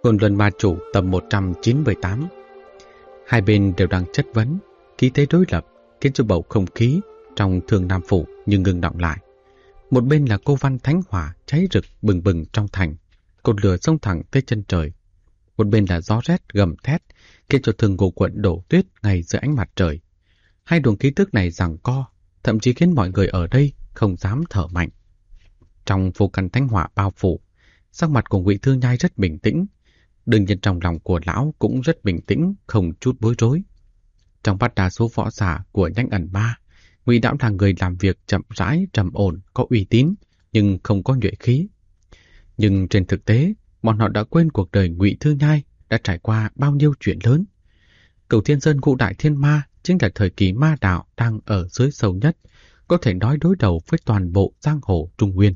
Côn Luân Ma Chủ tập 198. Hai bên đều đang chất vấn, khí thế đối lập khiến cho bầu không khí trong Thương Nam Phủ như ngừng đọng lại. Một bên là cô Văn Thánh Hỏa cháy rực bừng bừng trong thành, cột lửa xông thẳng tới chân trời. Một bên là gió rét gầm thét khiến cho Thương Ngô Quận đổ tuyết ngay dưới ánh mặt trời. Hai luồng khí tức này giằng co, thậm chí khiến mọi người ở đây không dám thở mạnh. Trong vô căn thánh hỏa bao phủ, sắc mặt của Ngụy Thư Nhai rất bình tĩnh. Đương nhiên trong lòng của lão cũng rất bình tĩnh, không chút bối rối. Trong mắt đa số võ giả của Nhánh Ẩn Ma, Ngụy Đạo là người làm việc chậm rãi, trầm ổn, có uy tín, nhưng không có nhuệ khí. Nhưng trên thực tế, bọn họ đã quên cuộc đời Ngụy Thư Nhai đã trải qua bao nhiêu chuyện lớn. Cửu Thiên Sơn Ngũ Đại Thiên Ma chính là thời kỳ ma đạo đang ở dưới sâu nhất, có thể nói đối đầu với toàn bộ giang hồ Trung Nguyên.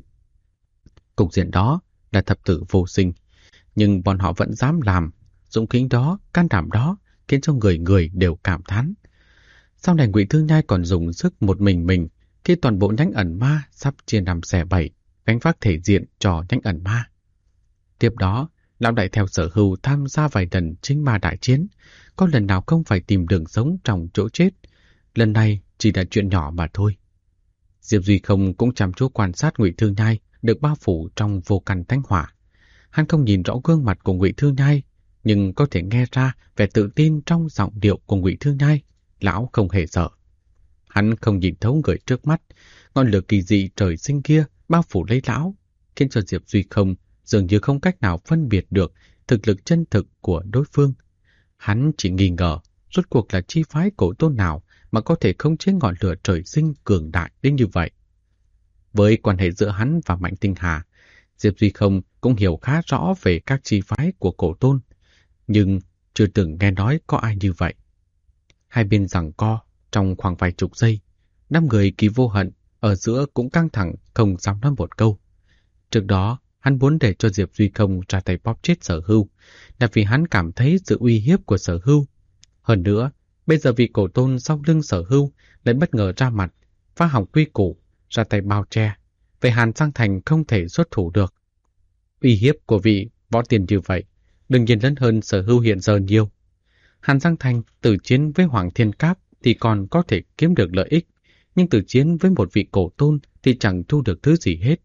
Cục diện đó là thập tử vô sinh, nhưng bọn họ vẫn dám làm, dũng khí đó, can đảm đó khiến cho người người đều cảm thán. Sau này Ngụy Thư Nhai còn dùng sức một mình khi toàn bộ Nhánh Ẩn Ma sắp chia năm xẻ bảy, gánh vác thể diện cho Nhánh Ẩn Ma. Tiếp đó, lão đại theo Sở Hưu tham gia vài lần chính ma đại chiến, có lần nào không phải tìm đường sống trong chỗ chết, lần này chỉ là chuyện nhỏ mà thôi. Diệp Duy Không cũng chăm chú quan sát Ngụy Thư Nhai được bao phủ trong vô căn thánh hỏa. Hắn không nhìn rõ gương mặt của Ngụy Thư Nhai, nhưng có thể nghe ra vẻ tự tin trong giọng điệu của Ngụy Thư Nhai. Lão không hề sợ. Hắn không nhìn thấu người trước mắt, ngọn lửa kỳ dị trời sinh kia bao phủ lấy lão, khiến cho Diệp Duy Không dường như không cách nào phân biệt được thực lực chân thực của đối phương. Hắn chỉ nghi ngờ rốt cuộc là chi phái cổ tôn nào mà có thể khống chế ngọn lửa trời sinh cường đại đến như vậy. Với quan hệ giữa hắn và Mạnh Tinh Hà, Diệp Duy Không cũng hiểu khá rõ về các chi phái của cổ tôn, nhưng chưa từng nghe nói có ai như vậy. Hai bên giằng co trong khoảng vài chục giây, 5 người Kỳ Vô Hận ở giữa cũng căng thẳng không dám nói một câu. Trước đó, hắn muốn để cho Diệp Duy Không ra tay bóp chết Sở Hưu, là vì hắn cảm thấy sự uy hiếp của Sở Hưu. Hơn nữa, bây giờ vị cổ tôn sau lưng Sở Hưu lại bất ngờ ra mặt, phá hỏng quy củ, ra tay bao che. Về Hàn Giang Thành không thể xuất thủ được. Uy hiếp của vị võ tiền như vậy, đương nhiên lớn hơn Sở Hưu hiện giờ nhiều. Hàn Giang Thành tử chiến với Hoàng Thiên Cáp thì còn có thể kiếm được lợi ích, nhưng tử chiến với một vị cổ tôn thì chẳng thu được thứ gì hết.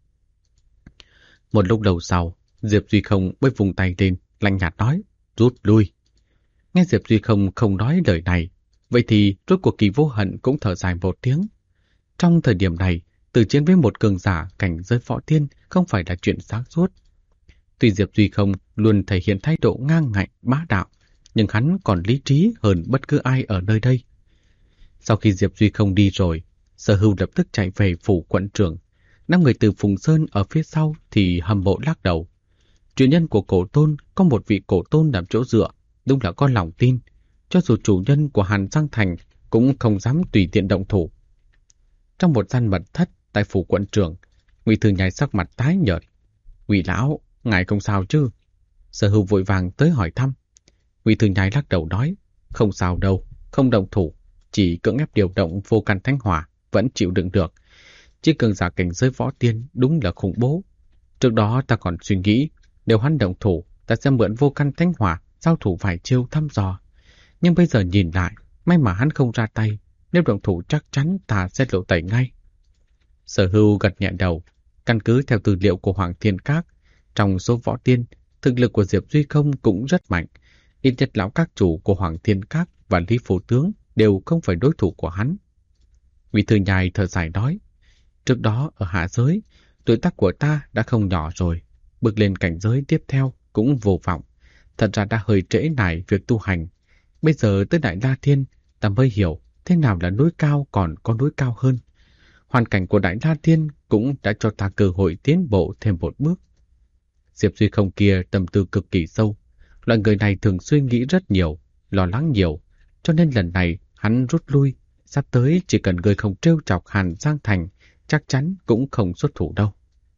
Một lúc đầu sau, Diệp Duy Không mới vùng tay lên, lạnh nhạt nói, rút lui. Nghe Diệp Duy Không không nói lời này, vậy thì rốt cuộc Kỳ Vô Hận cũng thở dài một tiếng. Trong thời điểm này, tử chiến với một cường giả cảnh giới võ tiên không phải là chuyện sáng suốt. Tuy Diệp Duy Không luôn thể hiện thái độ ngang ngạnh, bá đạo, nhưng hắn còn lý trí hơn bất cứ ai ở nơi đây. Sau khi Diệp Duy Không đi rồi, Sở Hưu lập tức chạy về phủ quận trưởng. 5 người từ Phùng Sơn ở phía sau thì hâm mộ lắc đầu. Chủ nhân của cổ tôn có một vị cổ tôn làm chỗ dựa, đúng là có lòng tin. Cho dù chủ nhân của Hàn Giang Thành cũng không dám tùy tiện động thủ. Trong một gian mật thất tại phủ quận trưởng, Ngụy Thư Nhai sắc mặt tái nhợt. Ngụy lão, ngài không sao chứ? Sở Hưu vội vàng tới hỏi thăm. Ngụy Thư Nhai lắc đầu nói, không sao đâu, không động thủ, chỉ cưỡng ép điều động vô căn thánh hỏa, vẫn chịu đựng được. Chỉ cường giả cảnh giới võ tiên đúng là khủng bố. Trước đó ta còn suy nghĩ, nếu hắn động thủ, ta sẽ mượn vô căn thánh hỏa, giao thủ vài chiêu thăm dò. Nhưng bây giờ nhìn lại, may mà hắn không ra tay, nếu động thủ chắc chắn ta sẽ lộ tẩy ngay. Sở Hưu gật nhẹ đầu, căn cứ theo tư liệu của Hoàng Thiên Các, trong số võ tiên, thực lực của Diệp Duy Không cũng rất mạnh. Ít nhất lão các chủ của Hoàng Thiên Các và Lý Phủ Tướng đều không phải đối thủ của hắn. Ngụy Thư Nhai thở dài nói, trước đó ở hạ giới, tuổi tác của ta đã không nhỏ rồi, bước lên cảnh giới tiếp theo cũng vô vọng. Thật ra đã hơi trễ nải việc tu hành. Bây giờ tới Đại La Thiên, ta mới hiểu thế nào là núi cao còn có núi cao hơn. Hoàn cảnh của Đại La Thiên cũng đã cho ta cơ hội tiến bộ thêm một bước. Diệp Duy Không kia tâm tư cực kỳ sâu. Loại người này thường suy nghĩ rất nhiều, lo lắng nhiều, cho nên lần này hắn rút lui. Sắp tới chỉ cần người không trêu chọc Hàn Giang Thành, chắc chắn cũng không xuất thủ đâu.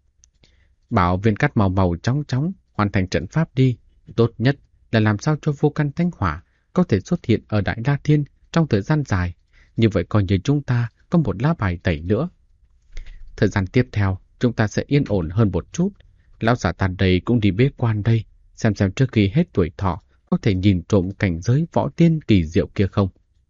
Bảo Viên Cát màu màu chóng chóng hoàn thành trận pháp đi. Tốt nhất là làm sao cho vô căn thánh hỏa có thể xuất hiện ở Đại La Thiên trong thời gian dài. Như vậy coi như chúng ta có một lá bài tẩy nữa. Thời gian tiếp theo chúng ta sẽ yên ổn hơn một chút. Lão giả tàn đầy cũng đi bế quan đây. xem trước khi hết tuổi thọ có thể nhìn trộm cảnh giới võ tiên kỳ diệu kia không.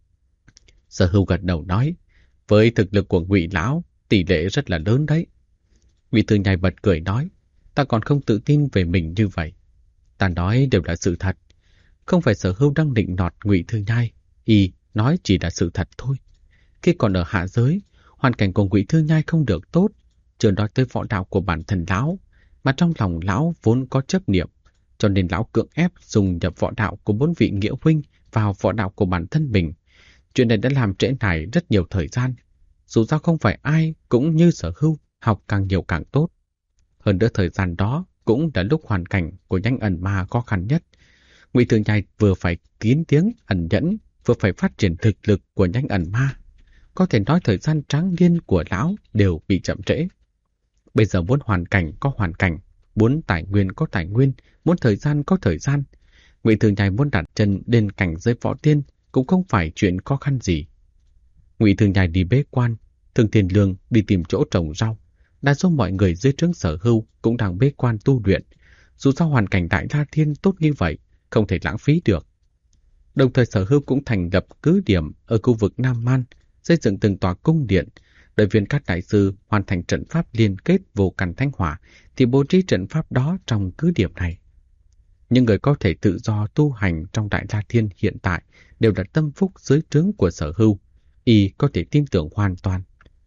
Sở Hưu gật đầu nói, với thực lực của Ngụy lão, tỷ lệ rất là lớn đấy. Ngụy Thư Nhai bật cười nói, ta còn không tự tin về mình như vậy. Ta nói đều là sự thật. Không phải Sở Hưu đang định nọt Ngụy Thư Nhai, y nói chỉ là sự thật thôi. Khi còn ở hạ giới, hoàn cảnh của Ngụy Thư Nhai không được tốt, chưa nói tới võ đạo của bản thân lão, mà trong lòng lão vốn có chấp niệm, cho nên lão cưỡng ép dùng nhập võ đạo của 4 vị nghĩa huynh vào võ đạo của bản thân mình. Chuyện này đã làm trễ nải rất nhiều thời gian. Dù sao không phải ai cũng như Sở Hưu, học càng nhiều càng tốt. Hơn nữa thời gian đó cũng là lúc hoàn cảnh của Nhanh Ẩn Ma khó khăn nhất. Ngụy Thư Nhai vừa phải kín tiếng ẩn nhẫn, vừa phải phát triển thực lực của Nhanh Ẩn Ma. Có thể nói thời gian tráng niên của lão đều bị chậm trễ. Bây giờ muốn hoàn cảnh có hoàn cảnh, muốn tài nguyên có tài nguyên, muốn thời gian có thời gian. Ngụy Thư Nhai muốn đặt chân lên cảnh giới võ tiên cũng không phải chuyện khó khăn gì. Ngụy Thư Nhai đi bế quan, Thường Thiên Lương đi tìm chỗ trồng rau. Đa số mọi người dưới trướng Sở Hưu cũng đang bế quan tu luyện. Dù sao hoàn cảnh Đại La Thiên tốt như vậy, không thể lãng phí được. Đồng thời Sở Hưu cũng thành lập cứ điểm ở khu vực Nam Man, xây dựng từng tòa cung điện. Đợi Viên Cát Đại Sư hoàn thành trận pháp liên kết vô căn thánh hỏa thì bố trí trận pháp đó trong cứ điểm này. Những người có thể tự do tu hành trong Đại La Thiên hiện tại đều là tâm phúc dưới trướng của Sở Hưu, y có thể tin tưởng hoàn toàn.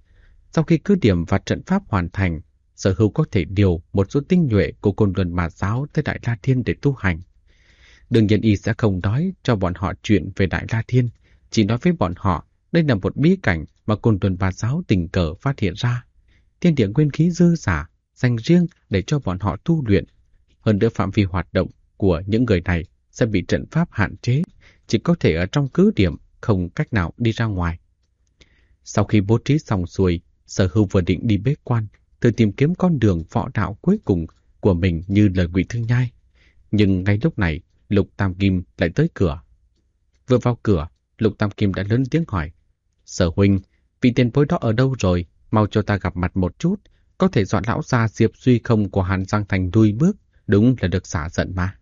Sau khi cứ điểm và trận pháp hoàn thành, Sở Hưu có thể điều một số tinh nhuệ của Côn Luân Ma Giáo tới Đại La Thiên để tu hành. Đương nhiên y sẽ không nói cho bọn họ chuyện về Đại La Thiên, chỉ nói với bọn họ đây là một bí cảnh mà Côn Luân Ma Giáo tình cờ phát hiện ra. Thiên địa nguyên khí dư giả, dành riêng để cho bọn họ tu luyện. Hơn nữa phạm vi hoạt động của những người này sẽ bị trận pháp hạn chế, chỉ có thể ở trong cứ điểm, không cách nào đi ra ngoài. Sau khi bố trí xong xuôi, Sở Hưu vừa định đi bế quan, thử tìm kiếm con đường võ đạo cuối cùng của mình như lời Ngụy Thư Nhai. Nhưng ngay lúc này, Lục Tam Kim lại tới cửa. Vừa vào cửa, Lục Tam Kim đã lớn tiếng hỏi, Sở huynh, vị tiền bối đó ở đâu rồi? Mau cho ta gặp mặt một chút, có thể dọn lão già Diệp Duy không của Hàn Giang Thành đuôi bước, đúng là được xả giận mà.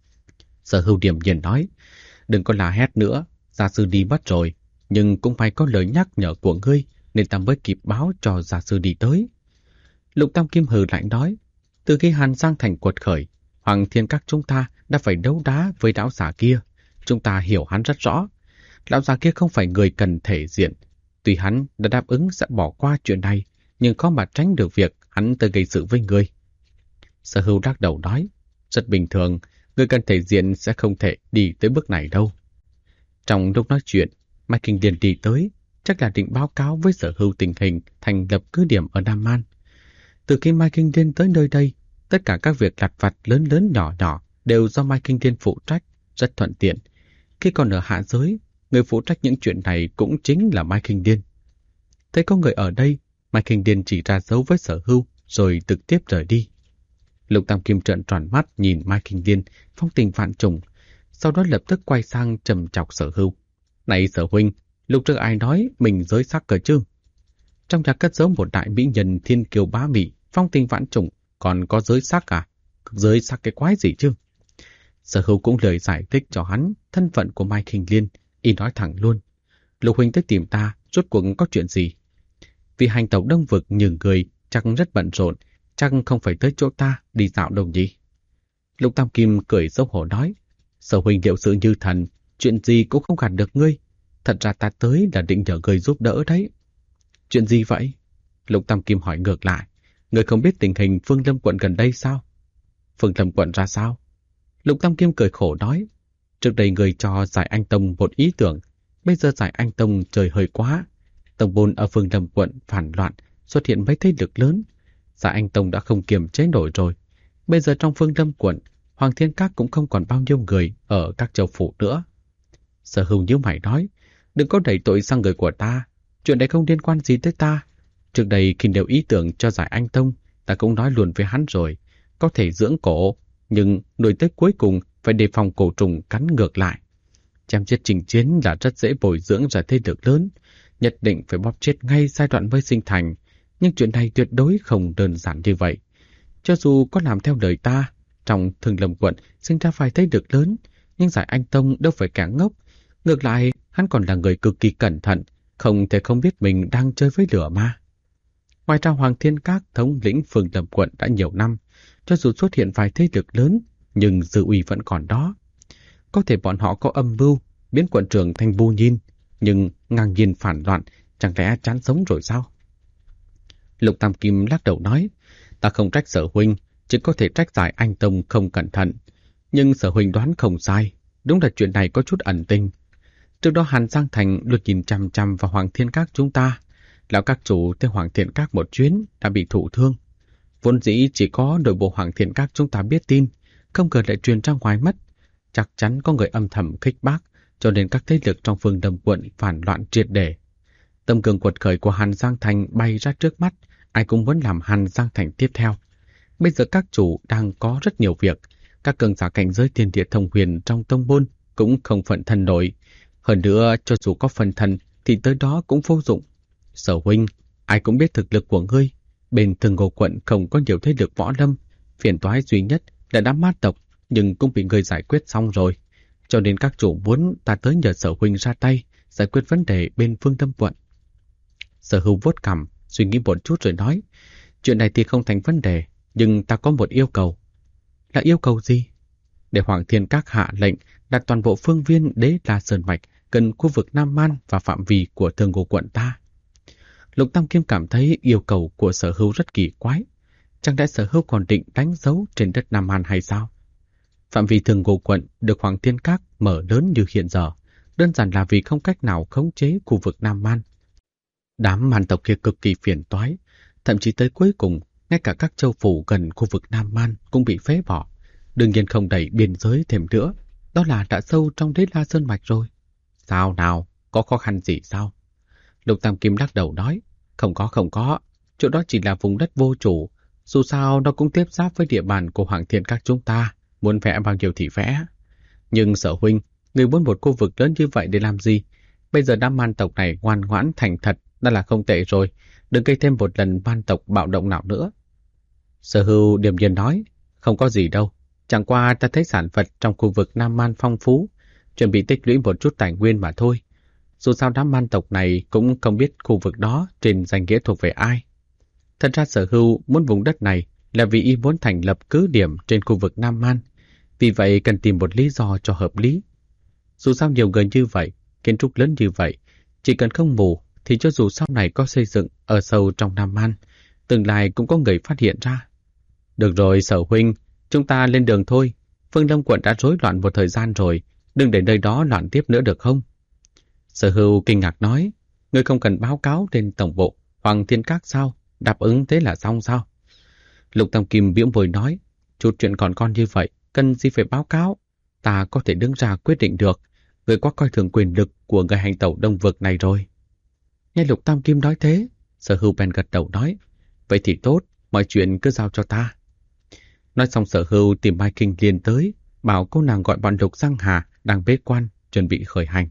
Sở Hưu điềm nhiên nói, đừng có la hét nữa, gia sư đi mất rồi, nhưng cũng phải có lời nhắc nhở của ngươi, nên ta mới kịp báo cho gia sư đi tới. Lục Tam Kim hừ lạnh nói, từ khi Hàn Giang Thành quật khởi, Hoàng Thiên Các chúng ta đã phải đấu đá với lão già kia, chúng ta hiểu hắn rất rõ. Lão già kia không phải người cần thể diện, tuy hắn đã đáp ứng sẽ bỏ qua chuyện này, nhưng khó mà tránh được việc hắn tới gây sự với ngươi. Sở Hưu lắc đầu nói, rất bình thường, người cần thể diện sẽ không thể đi tới bước này đâu. Trong lúc nói chuyện, Mai Kinh Điền đi tới, chắc là định báo cáo với Sở Hưu tình hình thành lập cứ điểm ở Nam Man. Từ khi Mai Kinh Điền tới nơi đây, tất cả các việc lặt vặt lớn lớn nhỏ nhỏ đều do Mai Kinh Điền phụ trách, rất thuận tiện. Khi còn ở hạ giới, người phụ trách những chuyện này cũng chính là Mai Kinh Điền. Thấy có người ở đây, Mai Kinh Điền chỉ ra dấu với Sở Hưu rồi trực tiếp rời đi. Lục Tam Kim trợn tròn mắt nhìn Mai Kinh Điền, phong tình vạn trùng, sau đó lập tức quay sang trầm chọc Sở Hưu. Này Sở huynh, lúc trước ai nói mình giới sắc cờ chứ? Trong nhà cất giấu một đại mỹ nhân thiên kiều bá mỹ, phong tình vạn trùng, còn có giới sắc à? Giới sắc cái quái gì chứ? Sở Hưu cũng lời giải thích cho hắn thân phận của Mai Kinh Điền, y nói thẳng luôn. Lục huynh tới tìm ta, rốt cuộc có chuyện gì? Vì hành tẩu đông vực nhường người chắc rất bận rộn, chắc không phải tới chỗ ta đi dạo đâu nhỉ? Lục Tam Kim cười xấu hổ nói, Sở huynh liệu sự như thần, chuyện gì cũng không gạt được ngươi. Thật ra ta tới là định nhờ ngươi giúp đỡ đấy. Chuyện gì vậy? Lục Tam Kim hỏi ngược lại, ngươi không biết tình hình Phương Lâm quận gần đây sao? Phương Lâm quận ra sao? Lục Tam Kim cười khổ nói, trước đây người cho Giải Anh Tông một ý tưởng, bây giờ Giải Anh Tông trời hơi quá. Tông môn ở Phương Lâm quận phản loạn, xuất hiện mấy thế lực lớn. Giải Anh Tông đã không kiềm chế nổi rồi. Bây giờ trong Phương Lâm quận, Hoàng Thiên Các cũng không còn bao nhiêu người ở các châu phủ nữa. Sở Hưu nhíu mày nói, đừng có đẩy tội sang người của ta, chuyện này không liên quan gì tới ta. Trước đây khi đều ý tưởng cho Giải Anh Tông, ta cũng nói luôn với hắn rồi, có thể dưỡng cổ, nhưng nuôi tới cuối cùng phải đề phòng cổ trùng cắn ngược lại. Chém giết chỉnh chiến là rất dễ bồi dưỡng ra thế lực lớn, nhất định phải bóp chết ngay giai đoạn mới sinh thành, nhưng chuyện này tuyệt đối không đơn giản như vậy. Cho dù có làm theo lời ta, trong Thương Lâm quận sinh ra vài thế lực lớn, nhưng Giải Anh Tông đâu phải kẻ ngốc. Ngược lại, hắn còn là người cực kỳ cẩn thận, không thể không biết mình đang chơi với lửa mà. Ngoài ra Hoàng Thiên Các thống lĩnh Phương Lâm quận đã nhiều năm, cho dù xuất hiện vài thế lực lớn, nhưng dư uy vẫn còn đó. Có thể bọn họ có âm mưu biến quận trưởng thành bu nhìn, nhưng ngang nhiên phản loạn, chẳng lẽ chán sống rồi sao? Lục Tam Kim lắc đầu nói, ta không trách Sở huynh, chỉ có thể trách Giải Anh Tông không cẩn thận. Nhưng Sở huynh đoán không sai, đúng là chuyện này có chút ẩn tình. Trước đó Hàn Giang Thành được nhìn chằm chằm vào Hoàng Thiên Các chúng ta. Lão các chủ tới Hoàng Thiên Các một chuyến đã bị thụ thương. Vốn dĩ chỉ có nội bộ Hoàng Thiên Các chúng ta biết tin, không ngờ lại truyền ra ngoài mất. Chắc chắn có người âm thầm khích bác, cho nên các thế lực trong Phương Đông quận phản loạn triệt để. Tâm cường quật khởi của Hàn Giang Thành bay ra trước mắt, ai cũng muốn làm Hàn Giang Thành tiếp theo. Bây giờ các chủ đang có rất nhiều việc, các cường giả cảnh giới thiên địa thông huyền trong tông môn cũng không phận thân nổi. Hơn nữa, cho dù có phần thân thì tới đó cũng vô dụng. Sở huynh, ai cũng biết thực lực của ngươi. Bên Thương Ngô quận không có nhiều thế lực võ lâm, phiền toái duy nhất là đám ma tộc, nhưng cũng bị ngươi giải quyết xong rồi. Cho nên các chủ muốn ta tới nhờ Sở huynh ra tay, giải quyết vấn đề bên Phương Lâm quận. Sở Hưu vuốt cằm, suy nghĩ một chút rồi nói, chuyện này thì không thành vấn đề, nhưng ta có một yêu cầu. Là yêu cầu gì? Để Hoàng Thiên Các hạ lệnh đặt toàn bộ phương viên Đế La Sơn Mạch gần khu vực Nam Man và phạm vi của Thương Ngô quận ta. Lục Tam Kim cảm thấy yêu cầu của Sở Hưu rất kỳ quái. Chẳng lẽ Sở Hưu còn định đánh dấu trên đất Nam Man hay sao? Phạm vi Thương Ngô quận được Hoàng Thiên Các mở lớn như hiện giờ, đơn giản là vì không cách nào khống chế khu vực Nam Man. Đám man tộc kia cực kỳ phiền toái, thậm chí tới cuối cùng, ngay cả các châu phủ gần khu vực Nam Man cũng bị phế bỏ. Đương nhiên không đẩy biên giới thêm nữa, đó là đã sâu trong Đế La Sơn Mạch rồi. Sao nào, có khó khăn gì sao? Lục Tam Kim lắc đầu nói, không có, chỗ đó chỉ là vùng đất vô chủ, dù sao nó cũng tiếp giáp với địa bàn của Hoàng Thiên Các chúng ta, muốn vẽ bao nhiêu thì vẽ. Nhưng Sở huynh, người muốn một khu vực lớn như vậy để làm gì? Bây giờ đám man tộc này ngoan ngoãn thành thật, đã là không tệ rồi, đừng gây thêm một lần man tộc bạo động nào nữa. Sở Hưu điềm nhiên nói, không có gì đâu, chẳng qua ta thấy sản vật trong khu vực Nam Man phong phú, chuẩn bị tích lũy một chút tài nguyên mà thôi. Dù sao đám man tộc này cũng không biết khu vực đó trên danh nghĩa thuộc về ai. Thật ra Sở Hưu muốn vùng đất này là vì y muốn thành lập cứ điểm trên khu vực Nam Man, vì vậy cần tìm một lý do cho hợp lý. Dù sao nhiều người như vậy, kiến trúc lớn như vậy, chỉ cần không mù thì cho dù sau này có xây dựng ở sâu trong Nam Man, tương lai cũng có người phát hiện ra. Được rồi Sở huynh, chúng ta lên đường thôi. Phương Lâm quận đã rối loạn một thời gian rồi, đừng để nơi đó loạn tiếp nữa được không? Sở Hưu kinh ngạc nói, ngươi không cần báo cáo lên tổng bộ Hoàng Thiên Các sao? Đáp ứng thế là xong sao? Lục Tam Kim bĩu môi nói, chút chuyện còn con như vậy, cần gì phải báo cáo? Ta có thể đứng ra quyết định được, người quá coi thường quyền lực của người hành tẩu Đông Vực này rồi. Nghe Lục Tam Kim nói thế, Sở Hưu bèn gật đầu nói, vậy thì tốt, mọi chuyện cứ giao cho ta. Nói xong Sở Hưu tìm Mai Kinh liền tới, bảo cô nàng gọi bọn Lục Giang Hà đang bế quan, chuẩn bị khởi hành.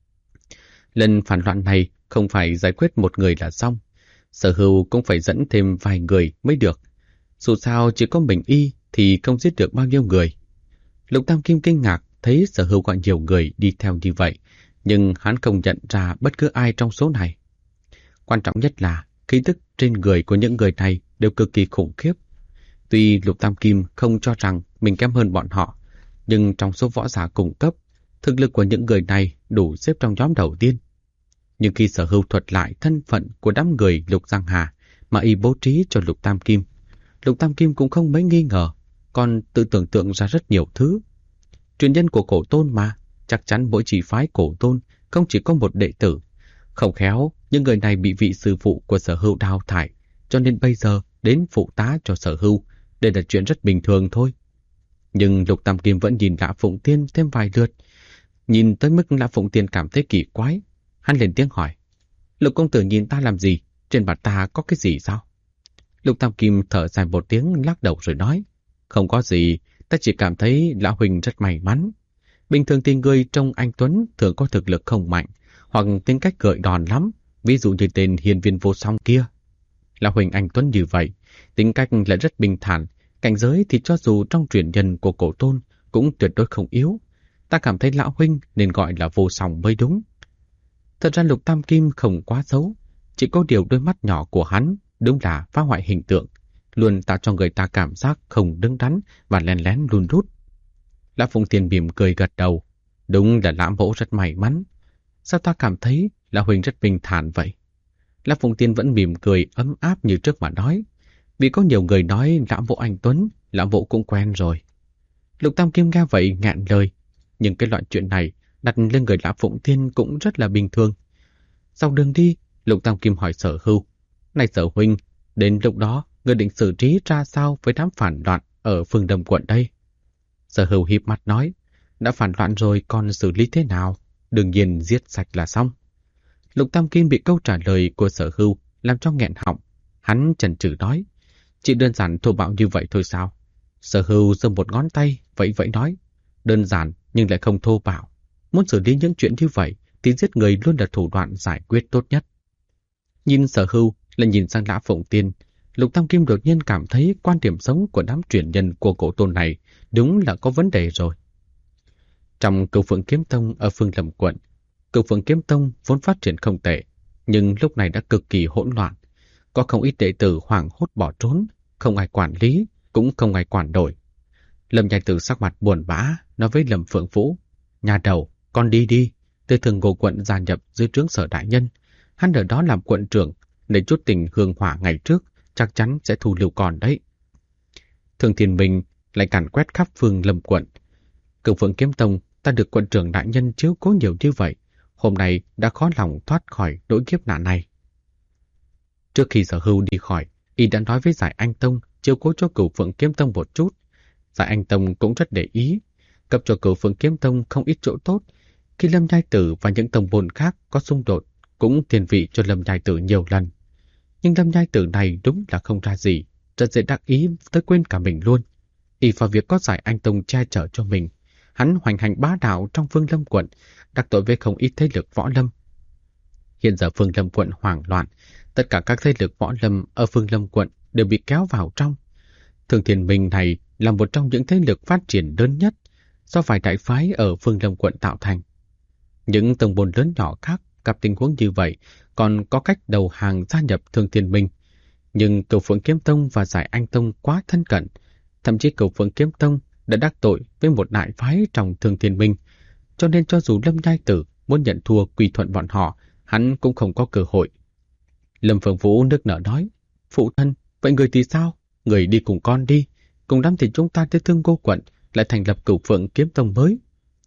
Lần phản loạn này không phải giải quyết một người là xong, Sở Hưu cũng phải dẫn thêm vài người mới được. Dù sao chỉ có mình y thì không giết được bao nhiêu người. Lục Tam Kim kinh ngạc thấy Sở Hưu gọi nhiều người đi theo như vậy, nhưng hắn không nhận ra bất cứ ai trong số này. Quan trọng nhất là khí tức trên người của những người này đều cực kỳ khủng khiếp. Tuy Lục Tam Kim không cho rằng mình kém hơn bọn họ, nhưng trong số võ giả cùng cấp, thực lực của những người này đủ xếp trong nhóm đầu tiên. Nhưng khi Sở Hưu thuật lại thân phận của đám người Lục Giang Hà mà y bố trí cho Lục Tam Kim cũng không mấy nghi ngờ, còn tự tưởng tượng ra rất nhiều thứ. Truyền nhân của Cổ Tôn mà, chắc chắn mỗi chỉ phái Cổ Tôn không chỉ có một đệ tử. Không khéo, những người này bị vị sư phụ của Sở Hưu đào thải, cho nên bây giờ đến phụ tá cho Sở Hưu. Đây là chuyện rất bình thường thôi. Nhưng Lục Tam Kim vẫn nhìn Lã Phụng Tiên thêm vài lượt. Nhìn tới mức Lã Phụng Tiên cảm thấy kỳ quái. Hắn lên tiếng hỏi, Lục công tử nhìn ta làm gì? Trên mặt ta có cái gì sao? Lục Tam Kim thở dài một tiếng lắc đầu rồi nói, không có gì, ta chỉ cảm thấy Lão huynh rất may mắn. Bình thường thì người trong anh Tuấn thường có thực lực không mạnh, hoặc tính cách gợi đòn lắm, ví dụ như tên hiền viên vô song kia. Lão huynh anh Tuấn như vậy, tính cách lại rất bình thản, Cảnh giới thì cho dù trong truyền nhân của cổ tôn cũng tuyệt đối không yếu. Ta cảm thấy lão huynh nên gọi là vô song mới đúng. Thật ra Lục Tam Kim không quá xấu, chỉ có điều đôi mắt nhỏ của hắn đúng là phá hoại hình tượng, luôn tạo cho người ta cảm giác không đứng đắn và lén lén lùn rút. Lã Phụng Tiên mỉm cười gật đầu. Đúng là Lã mẫu rất may mắn. Sao ta cảm thấy là huynh rất bình thản vậy? Lã Phụng Tiên vẫn mỉm cười ấm áp như trước mà nói. Vì có nhiều người nói Lã mẫu anh tuấn, Lã mẫu cũng quen rồi. Lục Tam Kim nghe vậy ngạn lời. Nhưng cái loại chuyện này đặt lên người Lã Phụng Tiên cũng rất là bình thường. Sau đường đi, Lục Tam Kim hỏi Sở Hưu. Này Sở huynh, đến lúc đó người định xử trí ra sao với đám phản loạn ở Phương Đông quận đây? Sở Hưu híp mắt nói. Đã phản loạn rồi còn xử lý thế nào? Đương nhiên giết sạch là xong. Lục Tam Kim bị câu trả lời của Sở Hưu làm cho nghẹn họng. Hắn chần chừ nói. Chỉ đơn giản thô bạo như vậy thôi sao? Sở Hưu giơ một ngón tay, vẫy vẫy nói. Đơn giản nhưng lại không thô bạo. Muốn xử lý những chuyện như vậy thì giết người luôn là thủ đoạn giải quyết tốt nhất. Nhìn Sở Hưu lại nhìn sang Lã Phụng Tiên, Lục Tam Kim đột nhiên cảm thấy quan điểm sống của đám truyền nhân của cổ tôn này đúng là có vấn đề rồi. Trong Cửu Phượng Kiếm Tông ở Phương Lâm quận, Cửu Phượng Kiếm Tông vốn phát triển không tệ, nhưng lúc này đã cực kỳ hỗn loạn. Có không ít đệ tử hoảng hốt bỏ trốn, không ai quản lý, cũng không ai quản đổi. Lâm Nhai Tử sắc mặt buồn bã nói với Lâm Phượng Vũ: Nhà đầu, con đi đi, từ Thường Ngô quận gia nhập dưới trướng Sở đại nhân. Hắn ở đó làm quận trưởng, để chút tình hương hỏa ngày trước, chắc chắn sẽ thu lưu còn đấy. Thường Thiên Minh lại càn quét khắp Phương Lâm quận. Cửu Phượng Kiếm Tông ta được quận trưởng đại nhân chiếu cố nhiều như vậy, hôm nay đã khó lòng thoát khỏi nỗi kiếp nạn này. Trước khi Sở Hưu đi khỏi, y đã nói với Giải Anh Tông chiếu cố cho Cửu Phượng Kiếm Tông một chút. Giải Anh Tông cũng rất để ý, cấp cho Cửu Phượng Kiếm Tông không ít chỗ tốt. Khi Lâm Nhai Tử và những tông môn khác có xung đột, cũng thiên vị cho Lâm Nhai Tử nhiều lần. Nhưng Lâm Nhai Tử này đúng là không ra gì, rất dễ đắc ý tới quên cả mình luôn. Y vào việc có Giải Anh Tông che chở cho mình, hắn hoành hành bá đạo trong Phương Lâm quận, đắc tội với không ít thế lực võ lâm. Hiện giờ Phương Lâm quận hoảng loạn, tất cả các thế lực võ lâm ở Phương Lâm quận đều bị kéo vào trong. Thường Thiên Minh này là một trong những thế lực phát triển lớn nhất do vài đại phái ở Phương Lâm quận tạo thành. Những tông môn lớn nhỏ khác gặp tình huống như vậy còn có cách đầu hàng gia nhập Thường Thiên Minh. Nhưng Cửu Phượng Kiếm Tông và Giải Anh Tông quá thân cận, thậm chí Cửu Phượng Kiếm Tông đã đắc tội với một đại phái trong Thường Thiên Minh, cho nên cho dù Lâm Nhai Tử muốn nhận thua quy thuận bọn họ, hắn cũng không có cơ hội. Lâm Phượng Vũ nức nở nói: Phụ thân, vậy người thì sao? Người đi cùng con đi, cùng lắm thì chúng ta tới Thương Ngô quận lại thành lập Cửu Phượng Kiếm Tông mới.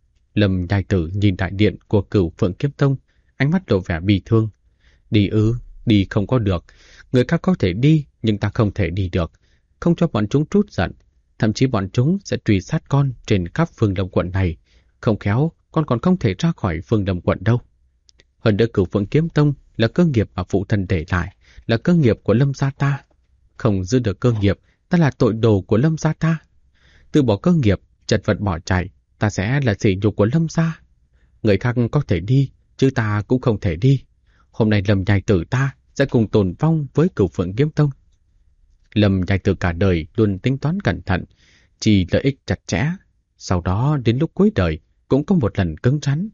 Lâm Nhai Tử nhìn đại điện của Cửu Phượng Kiếm Tông, ánh mắt lộ vẻ bi thương. Đi ư? Đi không có được. Người khác có thể đi, nhưng ta không thể đi được. Không cho bọn chúng trút giận. Thậm chí bọn chúng sẽ truy sát con trên khắp Phương Đông quận này. Không khéo, con còn không thể ra khỏi Phương Đông quận đâu. Hơn nữa Cửu Phượng Kiếm Tông là cơ nghiệp mà phụ thân để lại, là cơ nghiệp của Lâm gia ta. Không giữ được cơ nghiệp, ta là tội đồ của Lâm gia ta. Từ bỏ cơ nghiệp, chật vật bỏ chạy, ta sẽ là sỉ nhục của Lâm gia. Người khác có thể đi, chứ ta cũng không thể đi. Hôm nay Lâm Nhai Tử ta sẽ cùng tồn vong với Cửu Phượng Kiếm Tông. Lâm Nhai Tử cả đời luôn tính toán cẩn thận, chỉ lợi ích chặt chẽ. Sau đó đến lúc cuối đời cũng có một lần cứng rắn.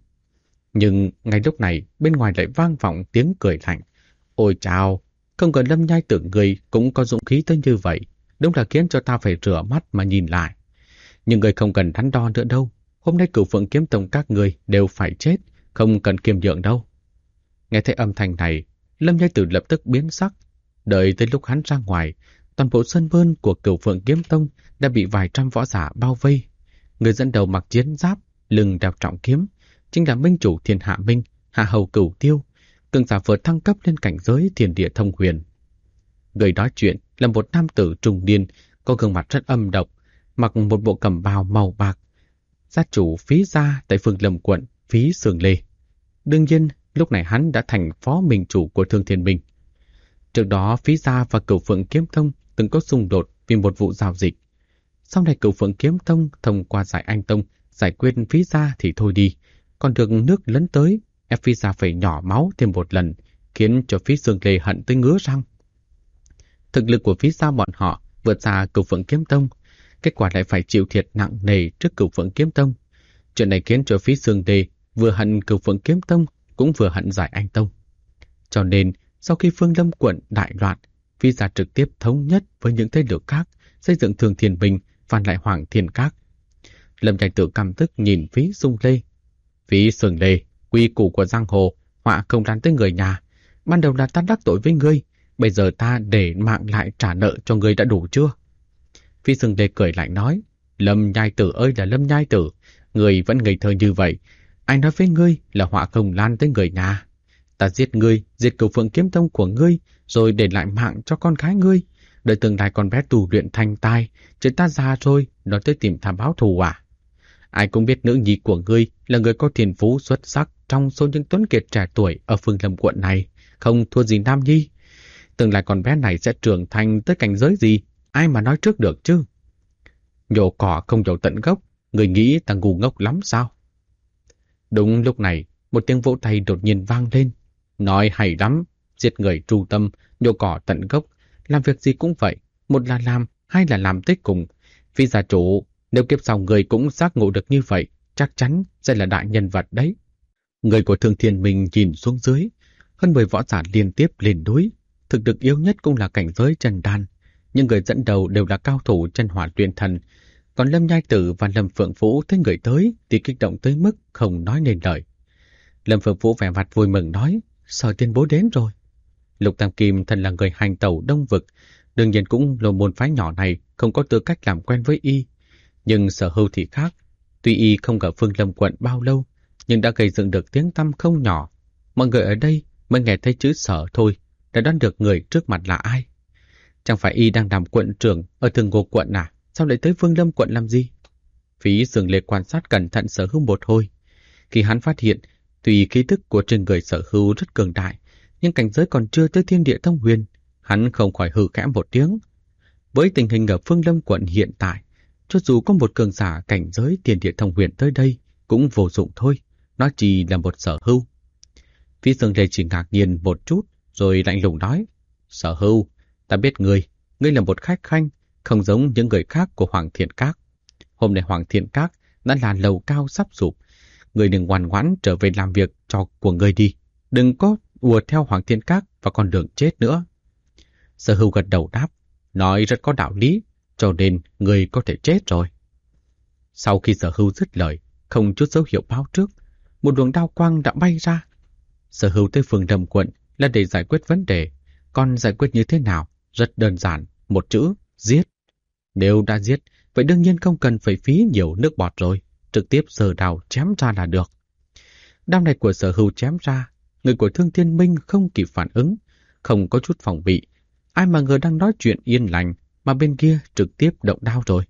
Nhưng ngay lúc này bên ngoài lại vang vọng tiếng cười lạnh. Ôi chào, không ngờ Lâm Nhai Tử người cũng có dũng khí tới như vậy, đúng là khiến cho ta phải rửa mắt mà nhìn lại. Nhưng người không cần đắn đo nữa đâu. Hôm nay Cửu Phượng Kiếm Tông các người đều phải chết, không cần kiềm nhượng đâu. Nghe thấy âm thanh này, Lâm Nhai Tử lập tức biến sắc. Đợi tới lúc hắn ra ngoài, toàn bộ sân bơn của Cửu Phượng Kiếm Tông đã bị vài trăm võ giả bao vây. Người dẫn đầu mặc chiến giáp, lưng đeo trọng kiếm, chính là minh chủ Thiên Hạ Minh, Hạ Hầu Cửu Tiêu, cường giả vừa thăng cấp lên cảnh giới Thiên Địa Thông Huyền. Người nói chuyện là một nam tử trung niên, có gương mặt rất âm độc, mặc một bộ cẩm bào màu bạc, gia chủ Phí gia tại Phương Lâm quận Phí Sương Lê. Đương nhiên, lúc này hắn đã thành phó minh chủ của Thương Thiên Minh. Trước đó, Phí gia và Cửu Phượng Kiếm Tông từng có xung đột vì một vụ giao dịch. Sau này Cửu Phượng Kiếm Tông thông qua Giải Anh Tông giải quyết Phí gia thì thôi đi, còn được nước lấn tới, ép Phí gia phải nhỏ máu thêm một lần, khiến cho Phí Sương Lê hận tới ngứa răng. Thực lực của Phí gia bọn họ vượt xa Cửu Phượng Kiếm Tông, kết quả lại phải chịu thiệt nặng nề trước Cửu Phượng Kiếm Tông. Chuyện này khiến cho Phí Xương Lê vừa hận Cửu Phượng Kiếm Tông cũng vừa hận Giải Anh Tông. Cho nên, sau khi Phương Lâm quận đại loạn, Phí gia trực tiếp thống nhất với những thế lực khác, xây dựng Thường Thiên Bình, phản lại Hoàng Thiên Các. Lâm Trạch Tự căm tức nhìn Phí Xương Lê. Phí Xương Lê, quy củ của giang hồ, họa không lan tới người nhà. Ban đầu là ta đắc tội với ngươi, bây giờ ta để mạng lại trả nợ cho ngươi đã đủ chưa? Phí Xương Lê cười lạnh nói, Lâm Nhai Tử ơi là Lâm Nhai Tử, ngươi vẫn ngây thơ như vậy. Ai nói với ngươi là họa không lan tới người nhà? Ta giết ngươi, diệt Cửu Phượng Kiếm Tông của ngươi, rồi để lại mạng cho con gái ngươi. Đợi tương lai con bé tu luyện thành tài, chứ ta già rồi, nó tới tìm ta báo thù à? Ai cũng biết nữ nhi của ngươi là người có thiên phú xuất sắc trong số những tuấn kiệt trẻ tuổi ở Phương Lâm quận này, không thua gì Nam Nhi. Tương lai con bé này sẽ trưởng thành tới cảnh giới gì, ai mà nói trước được chứ? Nhổ cỏ không nhổ tận gốc, người nghĩ ta ngu ngốc lắm sao? Đúng lúc này, một tiếng vỗ tay đột nhiên vang lên. Nói hay lắm, giết người tru tâm, nhổ cỏ tận gốc, làm việc gì cũng vậy, một là làm, hai là làm tới cùng. Phí gia chủ, nếu kiếp sau người cũng giác ngộ được như vậy, chắc chắn sẽ là đại nhân vật đấy. Người của Thường Thiên Minh nhìn xuống dưới, hơn 10 võ giả liên tiếp lên núi, thực lực yếu nhất cũng là cảnh giới chân đan, nhưng người dẫn đầu đều là cao thủ chân hỏa luyện thần. Còn Lâm Nhai Tử và Lâm Phượng Vũ thấy người tới thì kích động tới mức không nói nên lời. Lâm Phượng Vũ vẻ mặt vui mừng nói, Sở Tiên Bối đến rồi. Lục Tam Kim thân là người hành tẩu Đông Vực, đương nhiên cũng là môn phái nhỏ này không có tư cách làm quen với y. Nhưng Sở Hưu thì khác, tuy y không ở Phương Lâm quận bao lâu, nhưng đã gây dựng được tiếng tăm không nhỏ. Mọi người ở đây mới nghe thấy chữ Sở thôi, đã đoán được người trước mặt là ai. Chẳng phải y đang làm quận trưởng ở Thường Ngô quận à? Sao lại tới Phương Lâm quận làm gì? Phí Xương Lê quan sát cẩn thận Sở Hưu một hồi. Khi hắn phát hiện, tuy khí tức của trên người Sở Hưu rất cường đại, nhưng cảnh giới còn chưa tới Thiên Địa Thông Huyền, hắn không khỏi hừ khẽ một tiếng. Với tình hình ở Phương Lâm quận hiện tại, cho dù có một cường giả cảnh giới Thiên Địa Thông Huyền tới đây cũng vô dụng thôi, nó chỉ là một Sở Hưu. Phí Xương Lê chỉ ngạc nhiên một chút, rồi lạnh lùng nói, Sở Hưu, ta biết ngươi là một khách khanh, không giống những người khác của Hoàng Thiên Các. Hôm nay Hoàng Thiên Các đã là lầu cao sắp sụp, ngươi đừng ngoan ngoãn trở về làm việc cho của ngươi đi, đừng có ùa theo Hoàng Thiên Các và con đường chết nữa. Sở Hưu gật đầu đáp, nói rất có đạo lý, cho nên ngươi có thể chết rồi. Sau khi Sở Hưu dứt lời, không chút dấu hiệu báo trước, một luồng đao quang đã bay ra. Sở Hưu tới Phương Lâm quận là để giải quyết vấn đề, còn giải quyết như thế nào? Rất đơn giản, một chữ, giết. Nếu đã giết, vậy đương nhiên không cần phải phí nhiều nước bọt rồi, trực tiếp giơ đao chém ra là được. Đao này của Sở Hưu chém ra, người của Thương Thiên Minh không kịp phản ứng, không có chút phòng bị. Ai mà ngờ đang nói chuyện yên lành, mà bên kia trực tiếp động đao rồi.